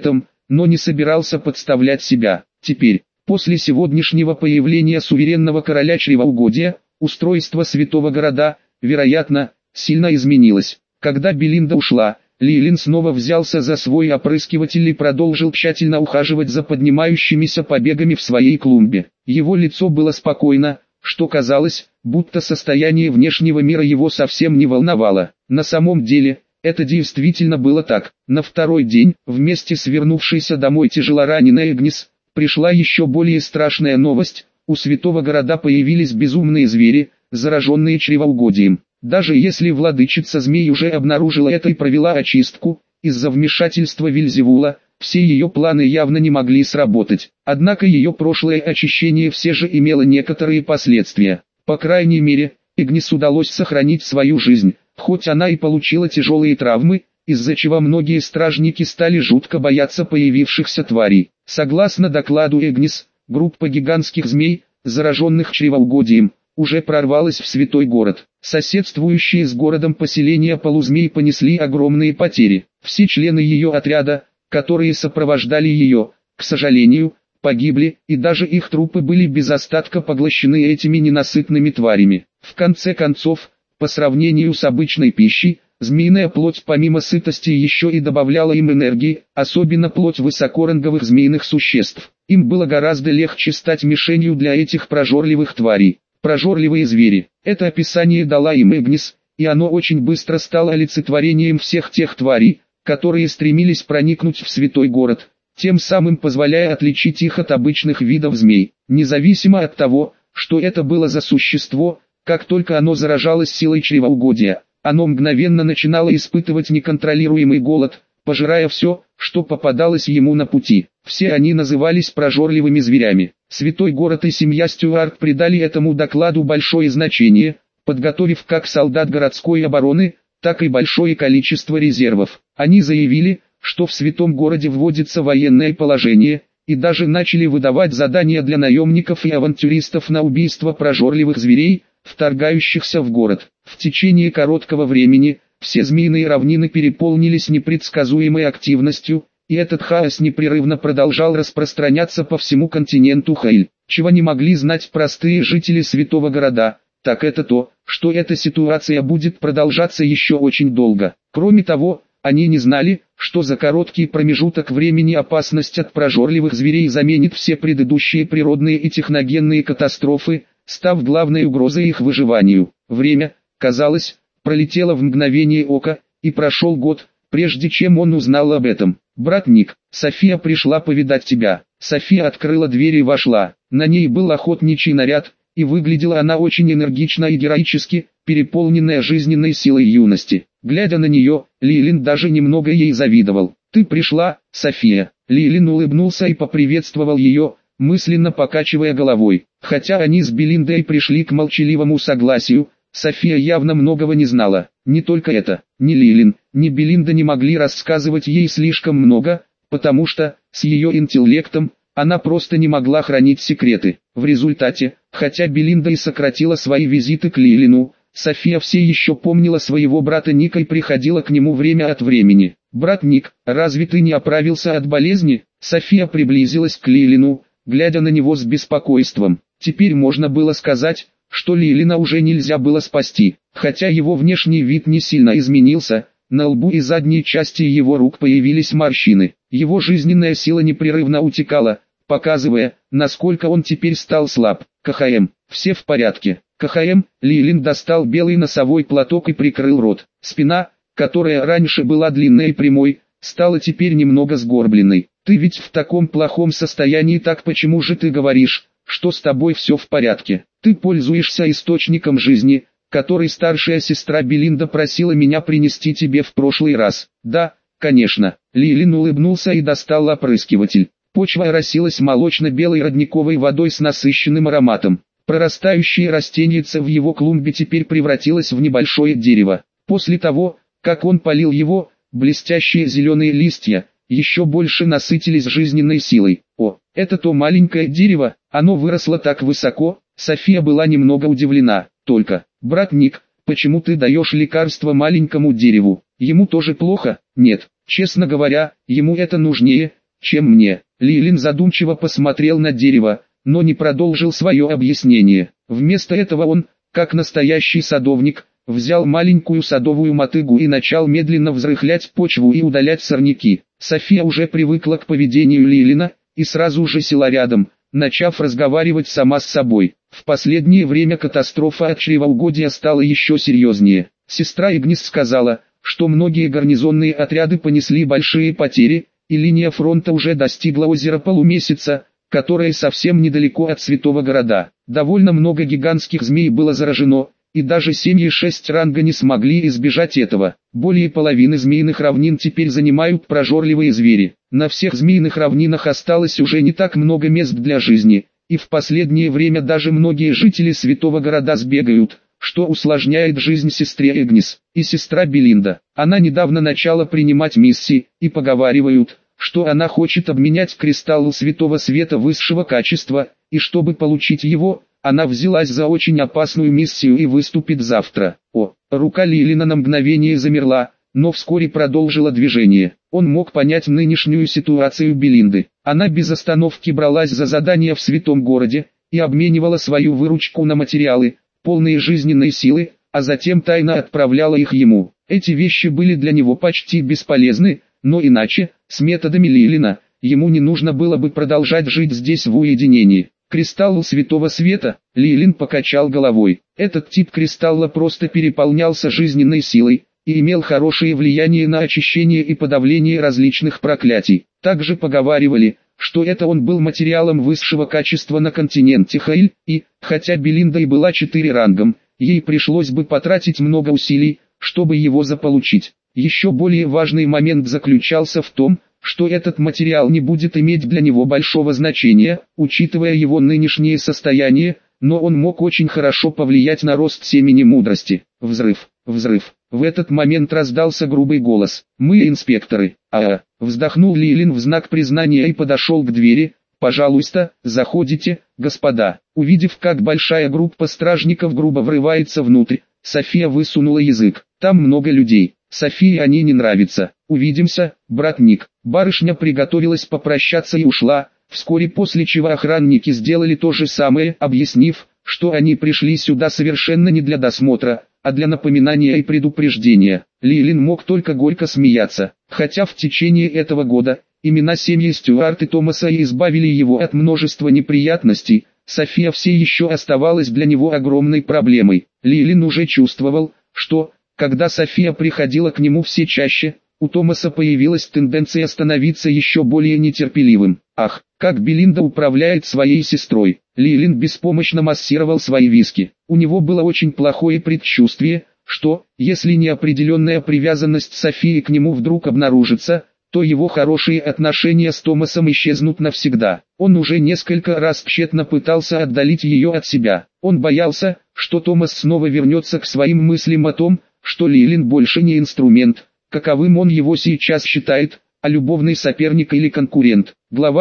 но не собирался подставлять себя. Теперь, после сегодняшнего появления суверенного короля чревоугодия, устройство святого города, вероятно, сильно изменилось. Когда Белинда ушла, Лилин снова взялся за свой опрыскиватель и продолжил тщательно ухаживать за поднимающимися побегами в своей клумбе. Его лицо было спокойно, что казалось, будто состояние внешнего мира его совсем не волновало. На самом деле, это действительно было так. На второй день, вместе с вернувшейся домой тяжелораненой Эгнис, пришла еще более страшная новость: у святого города появились безумные звери, зараженные чревоугодием. Даже если владычица змей уже обнаружила это и провела очистку, из-за вмешательства Вельзевула, все ее планы явно не могли сработать. Однако ее прошлое очищение все же имело некоторые последствия. По крайней мере, Эгнис удалось сохранить свою жизнь, хоть она и получила тяжелые травмы, из-за чего многие стражники стали жутко бояться появившихся тварей. Согласно докладу Эгнис, группа гигантских змей, зараженных чревоугодием, уже прорвалась в святой город. Соседствующие с городом поселения полузмей понесли огромные потери. Все члены ее отряда, которые сопровождали ее, к сожалению, погибли, и даже их трупы были без остатка поглощены этими ненасытными тварями. В конце концов, по сравнению с обычной пищей, змеиная плоть помимо сытости еще и добавляла им энергии, особенно плоть высокоранговых змеиных существ. Им было гораздо легче стать мишенью для этих прожорливых тварей. Прожорливые звери. Это описание дала им Эгнис, и оно очень быстро стало олицетворением всех тех тварей, которые стремились проникнуть в святой город, тем самым позволяя отличить их от обычных видов змей. Независимо от того, что это было за существо, как только оно заражалось силой чревоугодия, оно мгновенно начинало испытывать неконтролируемый голод, пожирая все, что попадалось ему на пути. Все они назывались прожорливыми зверями. Святой город и семья Стюарт придали этому докладу большое значение, подготовив как солдат городской обороны, так и большое количество резервов. Они заявили, что в святом городе вводится военное положение, и даже начали выдавать задания для наемников и авантюристов на убийство прожорливых зверей, вторгающихся в город. В течение короткого времени, все змеиные равнины переполнились непредсказуемой активностью, и этот хаос непрерывно продолжал распространяться по всему континенту Хейль. Чего не могли знать простые жители святого города, так это то, что эта ситуация будет продолжаться еще очень долго. Кроме того, они не знали, что за короткий промежуток времени опасность от прожорливых зверей заменит все предыдущие природные и техногенные катастрофы, став главной угрозой их выживанию. Время, казалось, пролетело в мгновение ока, и прошел год, прежде чем он узнал об этом. «Брат Ник, София пришла повидать тебя». София открыла дверь и вошла. На ней был охотничий наряд, и выглядела она очень энергично и героически, переполненная жизненной силой юности. Глядя на нее, Лилин даже немного ей завидовал. «Ты пришла, София». Лилин улыбнулся и поприветствовал ее, мысленно покачивая головой. Хотя они с Белиндой пришли к молчаливому согласию, София явно многого не знала. Не только это, ни Лилин, ни Белинда не могли рассказывать ей слишком много, потому что, с ее интеллектом, она просто не могла хранить секреты. В результате, хотя Белинда и сократила свои визиты к Лилину, София все еще помнила своего брата Ника и приходила к нему время от времени. «Брат Ник, разве ты не оправился от болезни?» София приблизилась к Лилину, глядя на него с беспокойством. Теперь можно было сказать, что Лилина уже нельзя было спасти. Хотя его внешний вид не сильно изменился, на лбу и задней части его рук появились морщины. Его жизненная сила непрерывно утекала, показывая, насколько он теперь стал слаб. «КХМ, все в порядке». «КХМ», Лилин достал белый носовой платок и прикрыл рот. Спина, которая раньше была длинной и прямой, стала теперь немного сгорбленной. «Ты ведь в таком плохом состоянии, так почему же ты говоришь, что с тобой все в порядке? Ты пользуешься источником жизни, который старшая сестра Белинда просила меня принести тебе в прошлый раз». «Да, конечно». Лилин улыбнулся и достал опрыскиватель. Почва оросилась молочно-белой родниковой водой с насыщенным ароматом. Прорастающее растенице в его клумбе теперь превратилось в небольшое дерево. После того, как он полил его, блестящие зеленые листья еще больше насытились жизненной силой. «О, это то маленькое дерево, оно выросло так высоко». София была немного удивлена. «Только, брат Ник, почему ты даешь лекарство маленькому дереву? Ему тоже плохо?» «Нет, честно говоря, ему это нужнее, чем мне. Лилин задумчиво посмотрел на дерево, но не продолжил свое объяснение. Вместо этого он, как настоящий садовник, взял маленькую садовую мотыгу и начал медленно взрыхлять почву и удалять сорняки. София уже привыкла к поведению Лилина, и сразу же села рядом, начав разговаривать сама с собой. В последнее время катастрофа от чревоугодия стала еще серьезнее. Сестра Игнис сказала, что многие гарнизонные отряды понесли большие потери, и линия фронта уже достигла озера Полумесяца, которое совсем недалеко от Святого Города. Довольно много гигантских змей было заражено, и даже семьи 6 ранга не смогли избежать этого. Более половины змеиных равнин теперь занимают прожорливые звери. На всех змеиных равнинах осталось уже не так много мест для жизни, и в последнее время даже многие жители Святого Города сбегают, что усложняет жизнь сестре Игнис. И сестра Белинда. Она недавно начала принимать миссии, и поговаривают, что она хочет обменять кристалл Святого Света высшего качества, и чтобы получить его, она взялась за очень опасную миссию и выступит завтра. Рука Лилина на мгновение замерла, но вскоре продолжила движение. Он мог понять нынешнюю ситуацию Белинды. Она без остановки бралась за задания в Святом Городе, и обменивала свою выручку на материалы, полные жизненной силы, а затем тайно отправляла их ему. Эти вещи были для него почти бесполезны, но иначе, с методами Лилина, ему не нужно было бы продолжать жить здесь в уединении. Кристалл Святого Света, Лилин покачал головой. Этот тип кристалла просто переполнялся жизненной силой, и имел хорошее влияние на очищение и подавление различных проклятий. Также поговаривали, что это он был материалом высшего качества на континенте Хаиль, и, хотя Белинда и была 4 рангом, ей пришлось бы потратить много усилий, чтобы его заполучить. Еще более важный момент заключался в том, что этот материал не будет иметь для него большого значения, учитывая его нынешнее состояние, но он мог очень хорошо повлиять на рост семени мудрости. Взрыв, взрыв. В этот момент раздался грубый голос. «Мы инспекторы». Вздохнул Лилин в знак признания и подошел к двери. «Пожалуйста, заходите, господа». Увидев, как большая группа стражников грубо врывается внутрь, София высунула язык. «Там много людей. Софии они не нравятся. Увидимся, брат Ник». Барышня приготовилась попрощаться и ушла, вскоре после чего охранники сделали то же самое, объяснив, что они пришли сюда совершенно не для досмотра, а для напоминания и предупреждения. Лилин мог только горько смеяться, хотя в течение этого года, имена семьи Стюарт и Томаса и избавили его от множества неприятностей, София все еще оставалась для него огромной проблемой. Лилин уже чувствовал, что, когда София приходила к нему все чаще, у Томаса появилась тенденция становиться еще более нетерпеливым. Ах, как Белинда управляет своей сестрой. Лилин беспомощно массировал свои виски. У него было очень плохое предчувствие, что, если неопределенная привязанность Софии к нему вдруг обнаружится, то его хорошие отношения с Томасом исчезнут навсегда. Он уже несколько раз тщетно пытался отдалить ее от себя. Он боялся, что Томас снова вернется к своим мыслям о том, что Лилин больше не инструмент, каковым он его сейчас считает, а любовный соперник или конкурент. Глава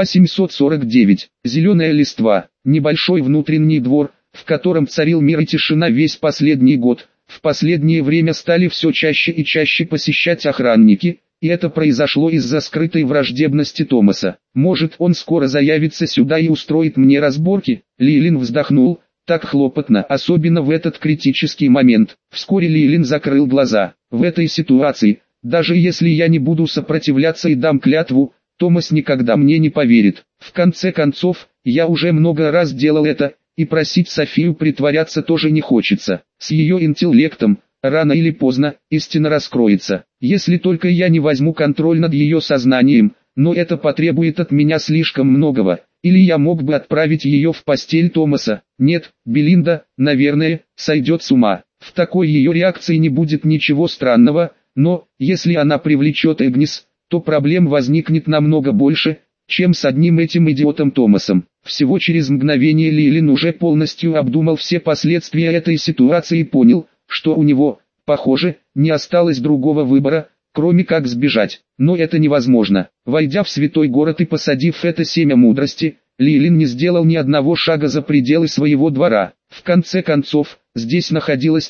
749. Зеленая листва. Небольшой внутренний двор, в котором царил мир и тишина весь последний год, в последнее время стали все чаще и чаще посещать охранники, и это произошло из-за скрытой враждебности Томаса. Может, он скоро заявится сюда и устроит мне разборки? Лилин вздохнул. Так хлопотно, особенно в этот критический момент. Вскоре Лилин закрыл глаза. В этой ситуации, даже если я не буду сопротивляться и дам клятву, Томас никогда мне не поверит. В конце концов, я уже много раз делал это, и просить Софию притворяться тоже не хочется. С ее интеллектом, рано или поздно, истина раскроется. Если только я не возьму контроль над ее сознанием, но это потребует от меня слишком многого. Или я мог бы отправить ее в постель Томаса. Нет, Белинда, наверное, сойдет с ума. В такой ее реакции не будет ничего странного, но, если она привлечет Игнис, то проблем возникнет намного больше, чем с одним этим идиотом Томасом. Всего через мгновение Лилин уже полностью обдумал все последствия этой ситуации и понял, что у него, похоже, не осталось другого выбора, кроме как сбежать. Но это невозможно. Войдя в святой город и посадив это семя мудрости, Лилин не сделал ни одного шага за пределы своего двора. В конце концов, здесь находилось то,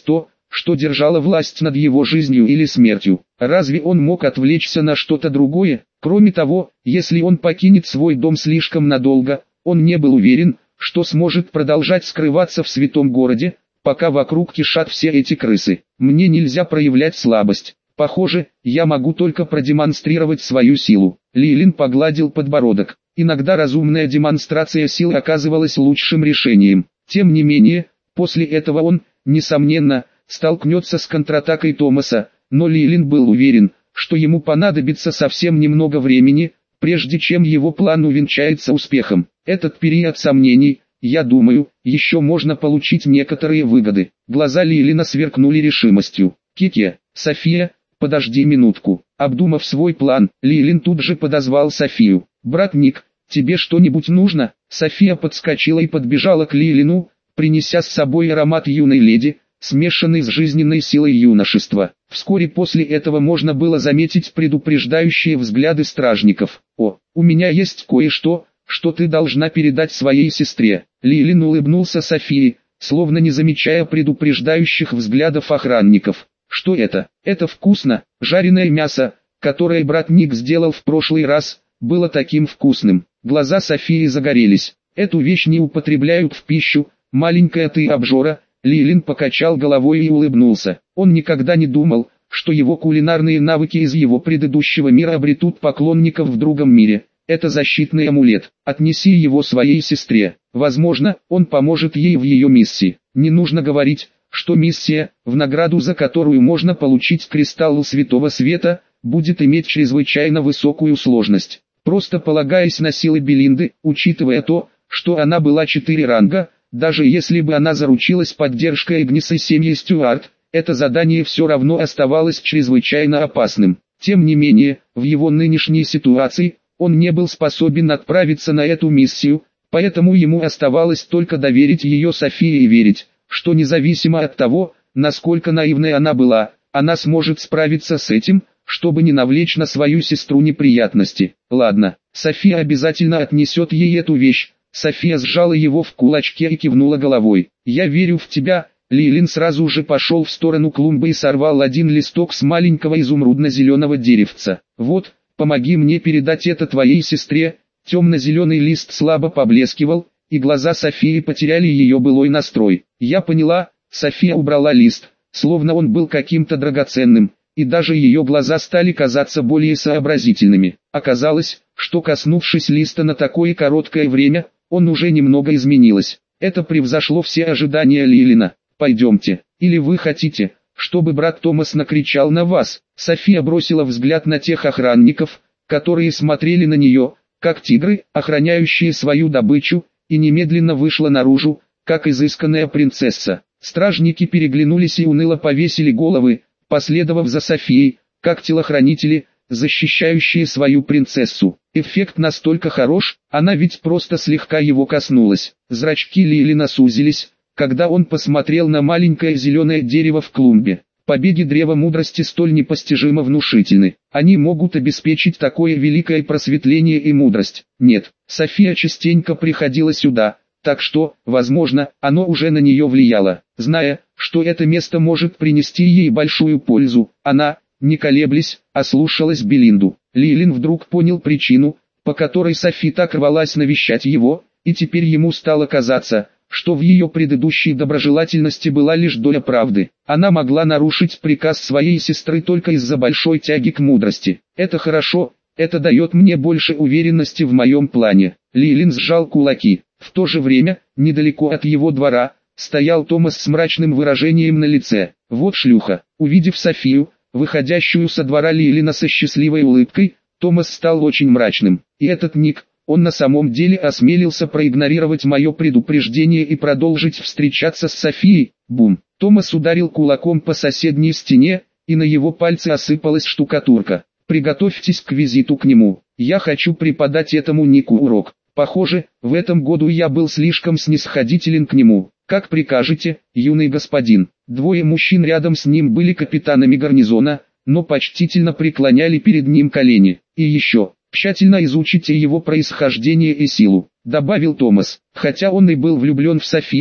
что держало власть над его жизнью или смертью. Разве он мог отвлечься на что-то другое? Кроме того, если он покинет свой дом слишком надолго, он не был уверен, что сможет продолжать скрываться в святом городе, пока вокруг кишат все эти крысы. Мне нельзя проявлять слабость. Похоже, я могу только продемонстрировать свою силу. Лилин погладил подбородок. Иногда разумная демонстрация силы оказывалась лучшим решением. Тем не менее, после этого он, несомненно, столкнется с контратакой Томаса, но Лилин был уверен, что ему понадобится совсем немного времени, прежде чем его план увенчается успехом. Этот период сомнений, я думаю, еще можно получить некоторые выгоды. Глаза Лилина сверкнули решимостью. Кике, София, подожди минутку. Обдумав свой план, Лилин тут же подозвал Софию. Брат Ник, тебе что-нибудь нужно? София подскочила и подбежала к Лилину, принеся с собой аромат юной леди, смешанный с жизненной силой юношества. Вскоре после этого можно было заметить предупреждающие взгляды стражников. «О, у меня есть кое-что, что ты должна передать своей сестре». Лилин улыбнулся Софии, словно не замечая предупреждающих взглядов охранников. «Что это? Это вкусно, жареное мясо, которое брат Ник сделал в прошлый раз, было таким вкусным». Глаза Софии загорелись. «Эту вещь не употребляют в пищу, маленькая ты обжора». Лилин покачал головой и улыбнулся. Он никогда не думал, что его кулинарные навыки из его предыдущего мира обретут поклонников в другом мире. Это защитный амулет. Отнеси его своей сестре. Возможно, он поможет ей в ее миссии. Не нужно говорить, что миссия, в награду за которую можно получить кристалл Святого Света, будет иметь чрезвычайно высокую сложность. Просто полагаясь на силы Белинды, учитывая то, что она была 4 ранга, даже если бы она заручилась поддержкой Игниса семьи Стюарт, это задание все равно оставалось чрезвычайно опасным. Тем не менее, в его нынешней ситуации, он не был способен отправиться на эту миссию, поэтому ему оставалось только доверить ее Софии и верить, что независимо от того, насколько наивной она была, она сможет справиться с этим, чтобы не навлечь на свою сестру неприятности. Ладно, София обязательно отнесет ей эту вещь. София сжала его в кулачке и кивнула головой. «Я верю в тебя». Лилин сразу же пошел в сторону клумбы и сорвал один листок с маленького изумрудно-зеленого деревца. «Вот, помоги мне передать это твоей сестре». Темно-зеленый лист слабо поблескивал, и глаза Софии потеряли ее былой настрой. «Я поняла». София убрала лист, словно он был каким-то драгоценным, и даже ее глаза стали казаться более сообразительными. Оказалось, что коснувшись листа на такое короткое время, он уже немного изменилось. Это превзошло все ожидания Лилина. «Пойдемте. Или вы хотите, чтобы брат Томас накричал на вас?» София бросила взгляд на тех охранников, которые смотрели на нее, как тигры, охраняющие свою добычу, и немедленно вышла наружу, как изысканная принцесса. Стражники переглянулись и уныло повесили головы, последовав за Софией, как телохранители, защищающие свою принцессу. Эффект настолько хорош, она ведь просто слегка его коснулась. Зрачки Лилина сузились, когда он посмотрел на маленькое зеленое дерево в клумбе. Побеги древа мудрости столь непостижимо внушительны. Они могут обеспечить такое великое просветление и мудрость. Нет, София частенько приходила сюда, так что, возможно, оно уже на нее влияло. Зная, что это место может принести ей большую пользу, она, не колеблясь, ослушалась Белинду. Лилин вдруг понял причину, по которой Софи так рвалась навещать его, и теперь ему стало казаться, что в ее предыдущей доброжелательности была лишь доля правды. Она могла нарушить приказ своей сестры только из-за большой тяги к мудрости. «Это хорошо, это дает мне больше уверенности в моем плане». Лилин сжал кулаки. В то же время, недалеко от его двора, стоял Томас с мрачным выражением на лице. «Вот шлюха». Увидев Софию, выходящую со двора Лилина со счастливой улыбкой, Томас стал очень мрачным. «И этот Ник, он на самом деле осмелился проигнорировать мое предупреждение и продолжить встречаться с Софией». Бум! Томас ударил кулаком по соседней стене, и на его пальцы осыпалась штукатурка. «Приготовьтесь к визиту к нему. Я хочу преподать этому Нику урок. Похоже, в этом году я был слишком снисходителен к нему. Как прикажете, юный господин». Двое мужчин рядом с ним были капитанами гарнизона, но почтительно преклоняли перед ним колени. «И еще, тщательно изучите его происхождение и силу», — добавил Томас. Хотя он и был влюблен в Софию,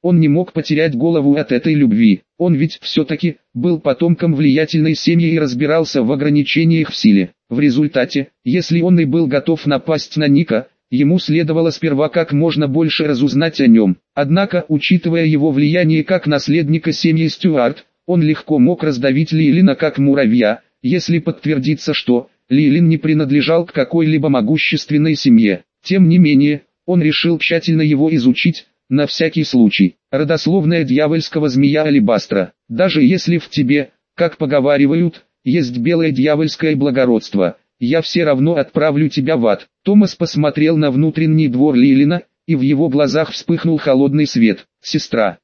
Он не мог потерять голову от этой любви. Он ведь все-таки был потомком влиятельной семьи и разбирался в ограничениях в силе. В результате, если он и был готов напасть на Ника, ему следовало сперва как можно больше разузнать о нем. Однако, учитывая его влияние как наследника семьи Стюарт, он легко мог раздавить Лилина как муравья, если подтвердится, что Лилин не принадлежал к какой-либо могущественной семье. Тем не менее, он решил тщательно его изучить, на всякий случай. Родословная дьявольского змея Алебастра. Даже если в тебе, как поговаривают, есть белое дьявольское благородство, я все равно отправлю тебя в ад. Томас посмотрел на внутренний двор Лилина, и в его глазах вспыхнул холодный свет. Сестра.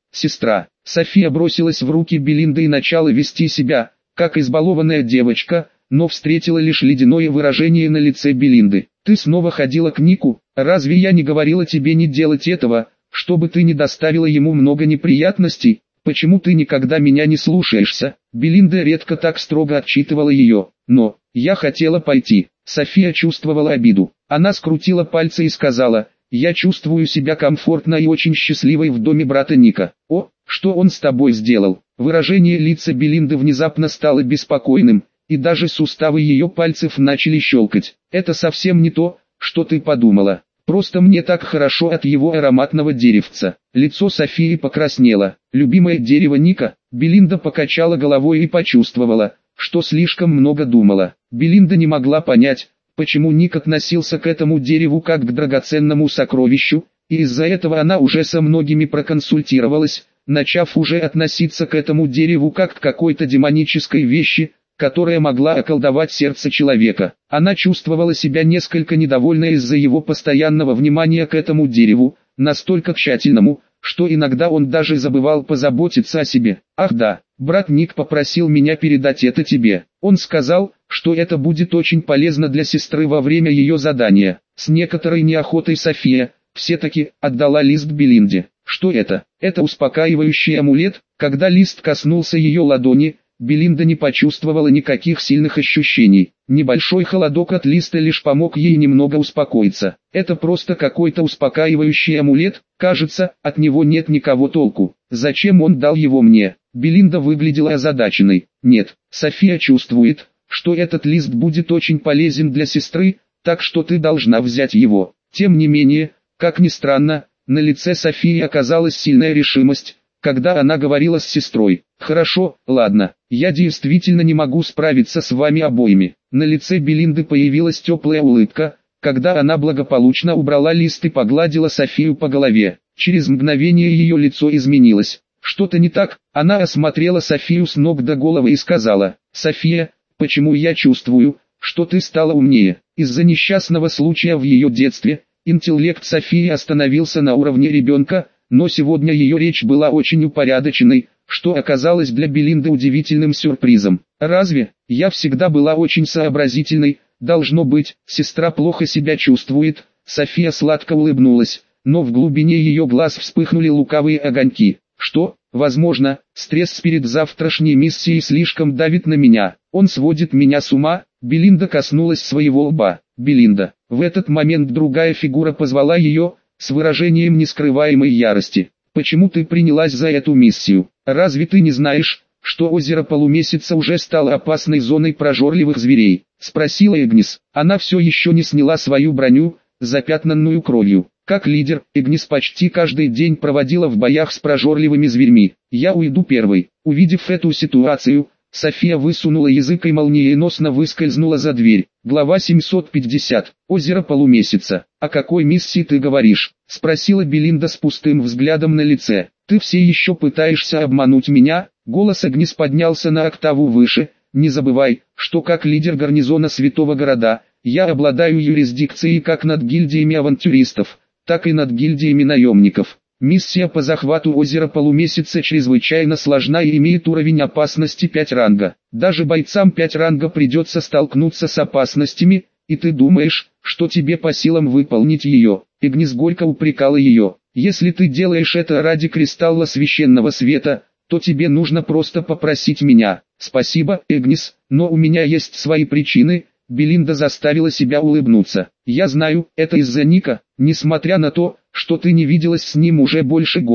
София бросилась в руки Белинды и начала вести себя, как избалованная девочка, но встретила лишь ледяное выражение на лице Белинды. «Ты снова ходила к Нику? Разве я не говорила тебе не делать этого, чтобы ты не доставила ему много неприятностей? Почему ты никогда меня не слушаешься?» Белинда редко так строго отчитывала ее. «Но, я хотела пойти». София чувствовала обиду. Она скрутила пальцы и сказала: «Я чувствую себя комфортно и очень счастливой в доме брата Ника». «О, что он с тобой сделал?» Выражение лица Белинды внезапно стало беспокойным, и даже суставы ее пальцев начали щелкать. «Это совсем не то, что ты подумала. Просто мне так хорошо от его ароматного деревца». Лицо Софии покраснело. «Любимое дерево Ника?» Белинда покачала головой и почувствовала, что слишком много думала. Белинда не могла понять, почему Ник относился к этому дереву как к драгоценному сокровищу, и из-за этого она уже со многими проконсультировалась, начав уже относиться к этому дереву как к какой-то демонической вещи, которая могла околдовать сердце человека. Она чувствовала себя несколько недовольной из-за его постоянного внимания к этому дереву, настолько тщательному, что иногда он даже забывал позаботиться о себе. «Ах да, брат Ник попросил меня передать это тебе. Он сказал, что это будет очень полезно для сестры во время ее задания». С некоторой неохотой София все-таки отдала лист Белинде. «Что это?» «Это успокаивающий амулет». Когда лист коснулся ее ладони, Белинда не почувствовала никаких сильных ощущений. Небольшой холодок от листа лишь помог ей немного успокоиться. «Это просто какой-то успокаивающий амулет, кажется, от него нет никого толку. Зачем он дал его мне?» Белинда выглядела озадаченной. «Нет, София чувствует, что этот лист будет очень полезен для сестры, так что ты должна взять его». Тем не менее, как ни странно, на лице Софии оказалась сильная решимость, когда она говорила с сестрой. «Хорошо, ладно, я действительно не могу справиться с вами обоими». На лице Белинды появилась теплая улыбка, когда она благополучно убрала лист и погладила Софию по голове. Через мгновение ее лицо изменилось. «Что-то не так?» Она осмотрела Софию с ног до головы и сказала: «София, почему я чувствую, что ты стала умнее?» Из-за несчастного случая в ее детстве, интеллект Софии остановился на уровне ребенка, но сегодня ее речь была очень упорядоченной, что оказалось для Белинды удивительным сюрпризом. «Разве? Я всегда была очень сообразительной, должно быть, сестра плохо себя чувствует». София сладко улыбнулась, но в глубине ее глаз вспыхнули лукавые огоньки. «Что? Возможно, стресс перед завтрашней миссией слишком давит на меня. Он сводит меня с ума». Белинда коснулась своего лба. «Белинда». В этот момент другая фигура позвала ее, с выражением нескрываемой ярости. «Почему ты принялась за эту миссию? Разве ты не знаешь, что озеро Полумесяца уже стало опасной зоной прожорливых зверей?» — спросила Игнис. Она все еще не сняла свою броню, запятнанную кровью. Как лидер, Игнис почти каждый день проводила в боях с прожорливыми зверьми. «Я уйду первой». Увидев эту ситуацию, София высунула язык и молниеносно выскользнула за дверь. Глава 750. Озеро Полумесяца. «О какой миссии ты говоришь?» — спросила Белинда с пустым взглядом на лице. «Ты все еще пытаешься обмануть меня?» Голос Агнес поднялся на октаву выше. «Не забывай, что как лидер гарнизона Святого Города, я обладаю юрисдикцией как над гильдиями авантюристов, так и над гильдиями наемников. Миссия по захвату озера Полумесяца чрезвычайно сложна и имеет уровень опасности 5 ранга. Даже бойцам 5 ранга придется столкнуться с опасностями, и ты думаешь, что тебе по силам выполнить ее?» Игнис горько упрекала ее. «Если ты делаешь это ради кристалла священного света, то тебе нужно просто попросить меня». «Спасибо, Игнис, но у меня есть свои причины». Белинда заставила себя улыбнуться. «Я знаю, это из-за Ника. Несмотря на то, что ты не виделась с ним уже больше года,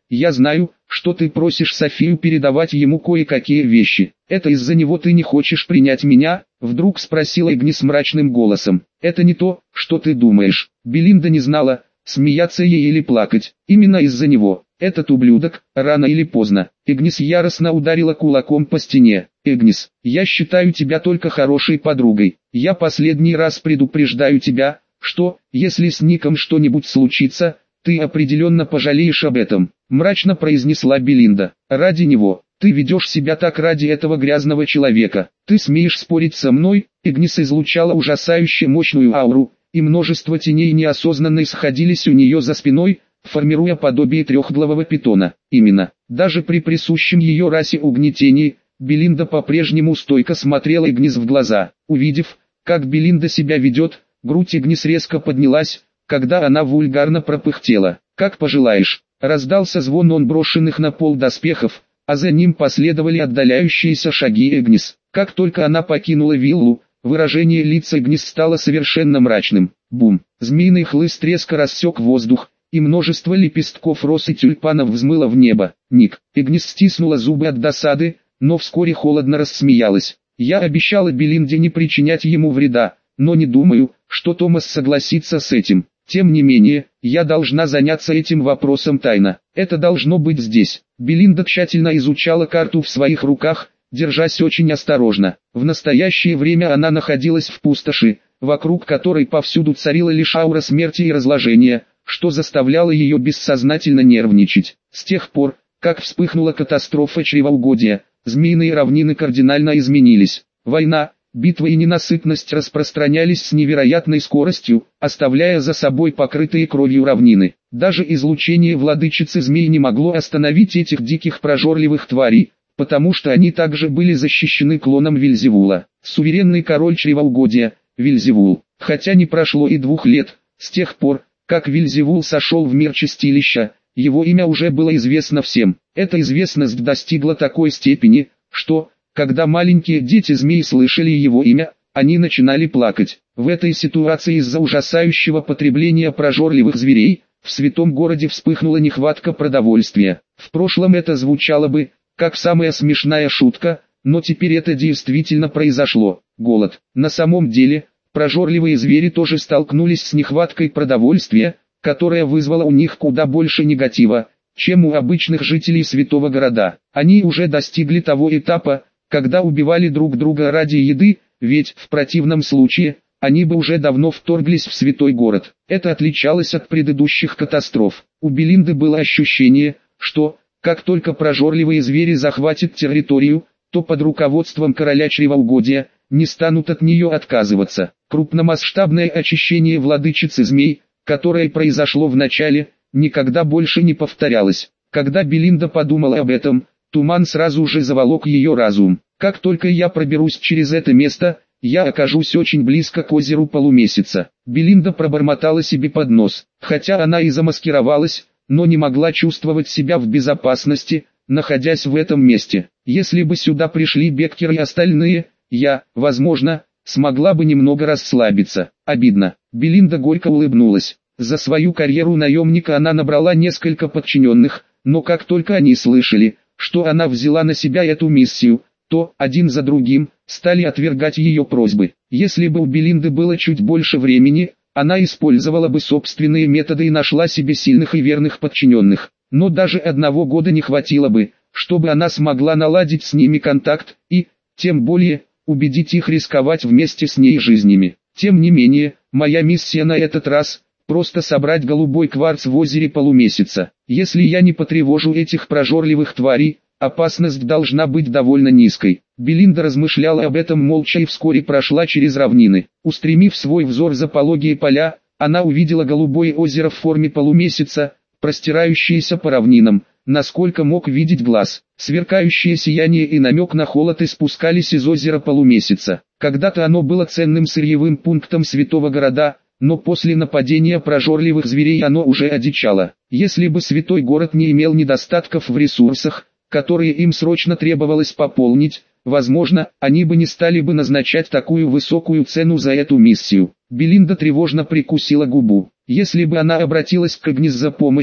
я знаю, что ты просишь Софию передавать ему кое-какие вещи. Это из-за него ты не хочешь принять меня?» Вдруг спросила Игнис мрачным голосом. «Это не то, что ты думаешь». Белинда не знала, смеяться ей или плакать. Именно из-за него. Этот ублюдок, рано или поздно. Игнис яростно ударила кулаком по стене. «Игнис, я считаю тебя только хорошей подругой. Я последний раз предупреждаю тебя, что, если с Ником что-нибудь случится, ты определенно пожалеешь об этом», мрачно произнесла Белинда. «Ради него. Ты ведешь себя так ради этого грязного человека. Ты смеешь спорить со мной?» Игнис излучала ужасающе мощную ауру, и множество теней неосознанно сходились у нее за спиной, формируя подобие трехглавого питона. Именно, даже при присущем ее расе угнетении, Белинда по-прежнему стойко смотрела Игнис в глаза. Увидев, как Белинда себя ведет, грудь Игнис резко поднялась, когда она вульгарно пропыхтела. «Как пожелаешь». Раздался звон брошенных на пол доспехов, а за ним последовали отдаляющиеся шаги Игнис. Как только она покинула виллу, выражение лица Игнис стало совершенно мрачным. Бум! Змеиный хлыст резко рассек воздух, и множество лепестков роз и тюльпанов взмыло в небо. «Ник!» Игнис стиснула зубы от досады, но вскоре холодно рассмеялась. «Я обещала Белинде не причинять ему вреда, но не думаю, что Томас согласится с этим. Тем не менее, я должна заняться этим вопросом тайно. Это должно быть здесь». Белинда тщательно изучала карту в своих руках, держась очень осторожно. В настоящее время она находилась в пустоши, вокруг которой повсюду царила лишь аура смерти и разложения, что заставляло ее бессознательно нервничать. С тех пор, как вспыхнула катастрофа чревоугодия, змеиные равнины кардинально изменились. Война, битва и ненасытность распространялись с невероятной скоростью, оставляя за собой покрытые кровью равнины. Даже излучение владычицы змей не могло остановить этих диких прожорливых тварей, потому что они также были защищены клоном Вельзевула. Суверенный король чревоугодия, Вельзевул. Хотя не прошло и 2 лет, с тех пор, как Вельзевул сошел в мир чистилища, его имя уже было известно всем. Эта известность достигла такой степени, что, когда маленькие дети змей слышали его имя, они начинали плакать. В этой ситуации из-за ужасающего потребления прожорливых зверей, в святом городе вспыхнула нехватка продовольствия. В прошлом это звучало бы, как самая смешная шутка, но теперь это действительно произошло. Голод. На самом деле, прожорливые звери тоже столкнулись с нехваткой продовольствия, которая вызвала у них куда больше негатива, чем у обычных жителей святого города. Они уже достигли того этапа, когда убивали друг друга ради еды, ведь в противном случае, они бы уже давно вторглись в святой город. Это отличалось от предыдущих катастроф. У Белинды было ощущение, что, как только прожорливые звери захватят территорию, то под руководством короля чревоугодия, не станут от нее отказываться. Крупномасштабное очищение владычицы змей, которое произошло в начале, никогда больше не повторялось. Когда Белинда подумала об этом, туман сразу же заволок ее разум. «Как только я проберусь через это место, я окажусь очень близко к озеру Полумесяца». Белинда пробормотала себе под нос. Хотя она и замаскировалась, но не могла чувствовать себя в безопасности, находясь в этом месте. Если бы сюда пришли Беккер и остальные, я, возможно, смогла бы немного расслабиться. Обидно. Белинда горько улыбнулась. За свою карьеру наемника она набрала несколько подчиненных, но как только они слышали, что она взяла на себя эту миссию, то, один за другим, стали отвергать ее просьбы. Если бы у Белинды было чуть больше времени, она использовала бы собственные методы и нашла себе сильных и верных подчиненных. Но даже 1 года не хватило бы, чтобы она смогла наладить с ними контакт и, тем более, убедить их рисковать вместе с ней жизнями. Тем не менее, моя миссия на этот раз – просто собрать голубой кварц в озере Полумесяца. Если я не потревожу этих прожорливых тварей, опасность должна быть довольно низкой. Белинда размышляла об этом молча и вскоре прошла через равнины. Устремив свой взор за пологие поля, она увидела голубое озеро в форме полумесяца, простирающееся по равнинам, насколько мог видеть глаз. Сверкающее сияние и намек на холод испускались из озера Полумесяца. Когда-то оно было ценным сырьевым пунктом святого города, но после нападения прожорливых зверей оно уже одичало. Если бы святой город не имел недостатков в ресурсах, которые им срочно требовалось пополнить, возможно, они бы не стали бы назначать такую высокую цену за эту миссию. Белинда тревожно прикусила губу. Если бы она обратилась к Игнис за помощью,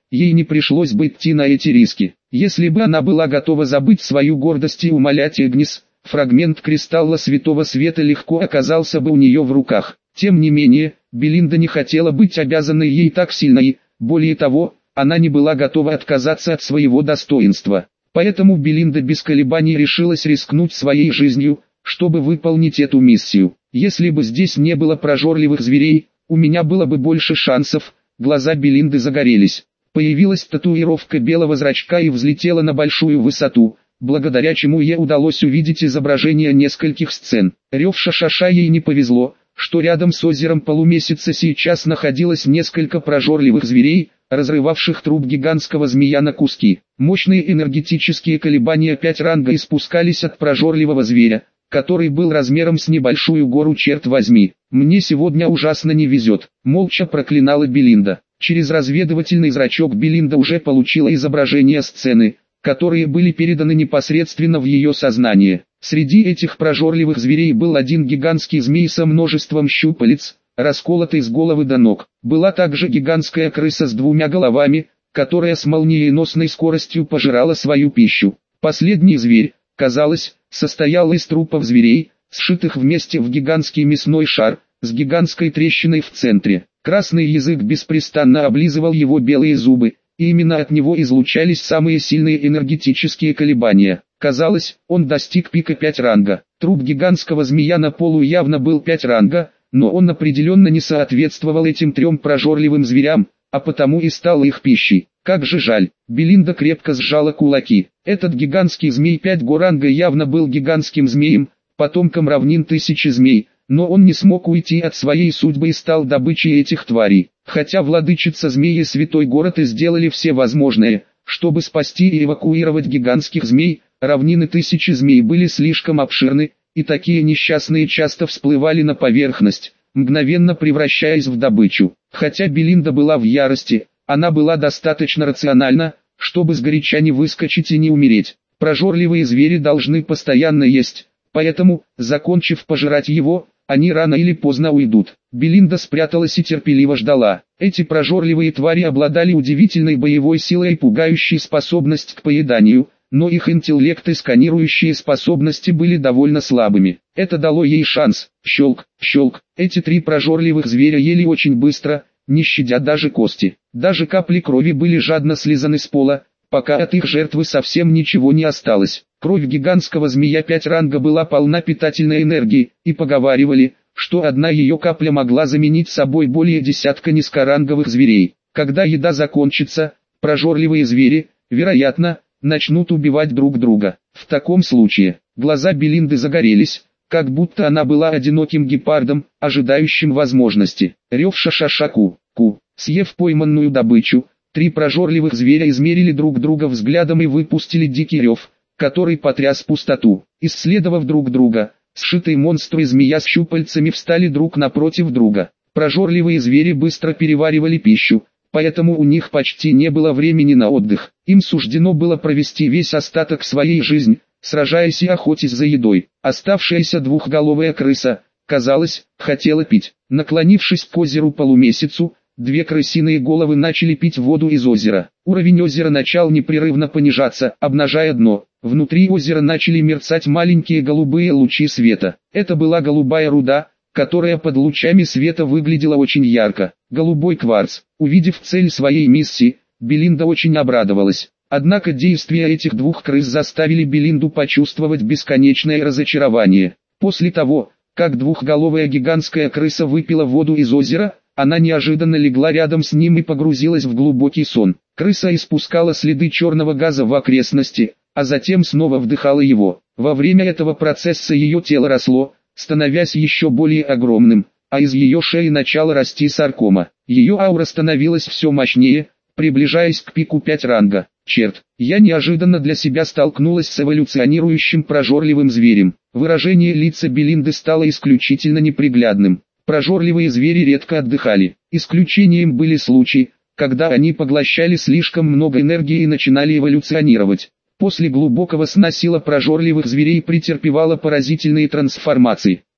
ей не пришлось бы идти на эти риски. Если бы она была готова забыть свою гордость и умолять Игнис, фрагмент кристалла Святого Света легко оказался бы у нее в руках. Тем не менее, Белинда не хотела быть обязанной ей так сильно и, более того, она не была готова отказаться от своего достоинства. Поэтому Белинда без колебаний решилась рискнуть своей жизнью, чтобы выполнить эту миссию. Если бы здесь не было прожорливых зверей, у меня было бы больше шансов. Глаза Белинды загорелись. Появилась татуировка белого зрачка и взлетела на большую высоту, благодаря чему ей удалось увидеть изображение нескольких сцен. Рев Шашаша ей не повезло, что рядом с озером полумесяца сейчас находилось несколько прожорливых зверей, разрывавших труп гигантского змея на куски. Мощные энергетические колебания 5 ранга испускались от прожорливого зверя, который был размером с небольшую гору, черт возьми. «Мне сегодня ужасно не везет», — молча проклинала Белинда. Через разведывательный зрачок Белинда уже получила изображения сцены, которые были переданы непосредственно в ее сознание. Среди этих прожорливых зверей был один гигантский змей со множеством щупалец, расколотый с головы до ног. Была также гигантская крыса с 2 головами, которая с молниеносной скоростью пожирала свою пищу. Последний зверь, казалось, состоял из трупов зверей, сшитых вместе в гигантский мясной шар, с гигантской трещиной в центре. Красный язык беспрестанно облизывал его белые зубы, и именно от него излучались самые сильные энергетические колебания. Казалось, он достиг пика 5 ранга. Труп гигантского змея на полу явно был 5 ранга, но он определенно не соответствовал этим 3 прожорливым зверям, а потому и стал их пищей. Как же жаль. Белинда крепко сжала кулаки. Этот гигантский змей 5 ранга явно был гигантским змеем, потомком равнин тысячи змей, но он не смог уйти от своей судьбы и стал добычей этих тварей. Хотя владычица змеи и святой город и сделали все возможное, чтобы спасти и эвакуировать гигантских змей, равнины тысячи змей были слишком обширны, и такие несчастные часто всплывали на поверхность, мгновенно превращаясь в добычу. Хотя Белинда была в ярости, она была достаточно рациональна, чтобы сгоряча не выскочить и не умереть. Прожорливые звери должны постоянно есть, поэтому, закончив пожирать его, они рано или поздно уйдут. Белинда спряталась и терпеливо ждала. Эти прожорливые твари обладали удивительной боевой силой и пугающей способность к поеданию, но их интеллект и сканирующие способности были довольно слабыми. Это дало ей шанс. Щелк, щелк. Эти 3 прожорливых зверя ели очень быстро, не щадя даже кости. Даже капли крови были жадно слизаны с пола, пока от их жертвы совсем ничего не осталось. Кровь гигантского змея 5 ранга была полна питательной энергии, и поговаривали, что одна ее капля могла заменить собой более десятка низкоранговых зверей. Когда еда закончится, прожорливые звери, вероятно, начнут убивать друг друга. В таком случае, глаза Белинды загорелись, как будто она была одиноким гепардом, ожидающим возможности. Рев Шашашаку, съев пойманную добычу, 3 прожорливых зверя измерили друг друга взглядом и выпустили дикий рев, который потряс пустоту. Исследовав друг друга, сшитые монстры и змея с щупальцами встали друг напротив друга. Прожорливые звери быстро переваривали пищу, поэтому у них почти не было времени на отдых. Им суждено было провести весь остаток своей жизни, сражаясь и охотясь за едой. Оставшаяся 2-головая крыса, казалось, хотела пить. Наклонившись к озеру полумесяцу, 2 крысиные головы начали пить воду из озера. Уровень озера начал непрерывно понижаться, обнажая дно. Внутри озера начали мерцать маленькие голубые лучи света. Это была голубая руда, которая под лучами света выглядела очень ярко. Голубой кварц. Увидев цель своей миссии, Белинда очень обрадовалась. Однако действия этих 2 крыс заставили Белинду почувствовать бесконечное разочарование. После того, как 2-головая гигантская крыса выпила воду из озера, она неожиданно легла рядом с ним и погрузилась в глубокий сон. Крыса испускала следы черного газа в окрестности, а затем снова вдыхала его. Во время этого процесса ее тело росло, становясь еще более огромным, а из ее шеи начала расти саркома. Ее аура становилась все мощнее, приближаясь к пику 5 ранга. Черт, я неожиданно для себя столкнулась с эволюционирующим прожорливым зверем. Выражение лица Белинды стало исключительно неприглядным. Прожорливые звери редко отдыхали. Исключением были случаи, когда они поглощали слишком много энергии и начинали эволюционировать. После глубокого сна сила прожорливых зверей претерпевала поразительные трансформации.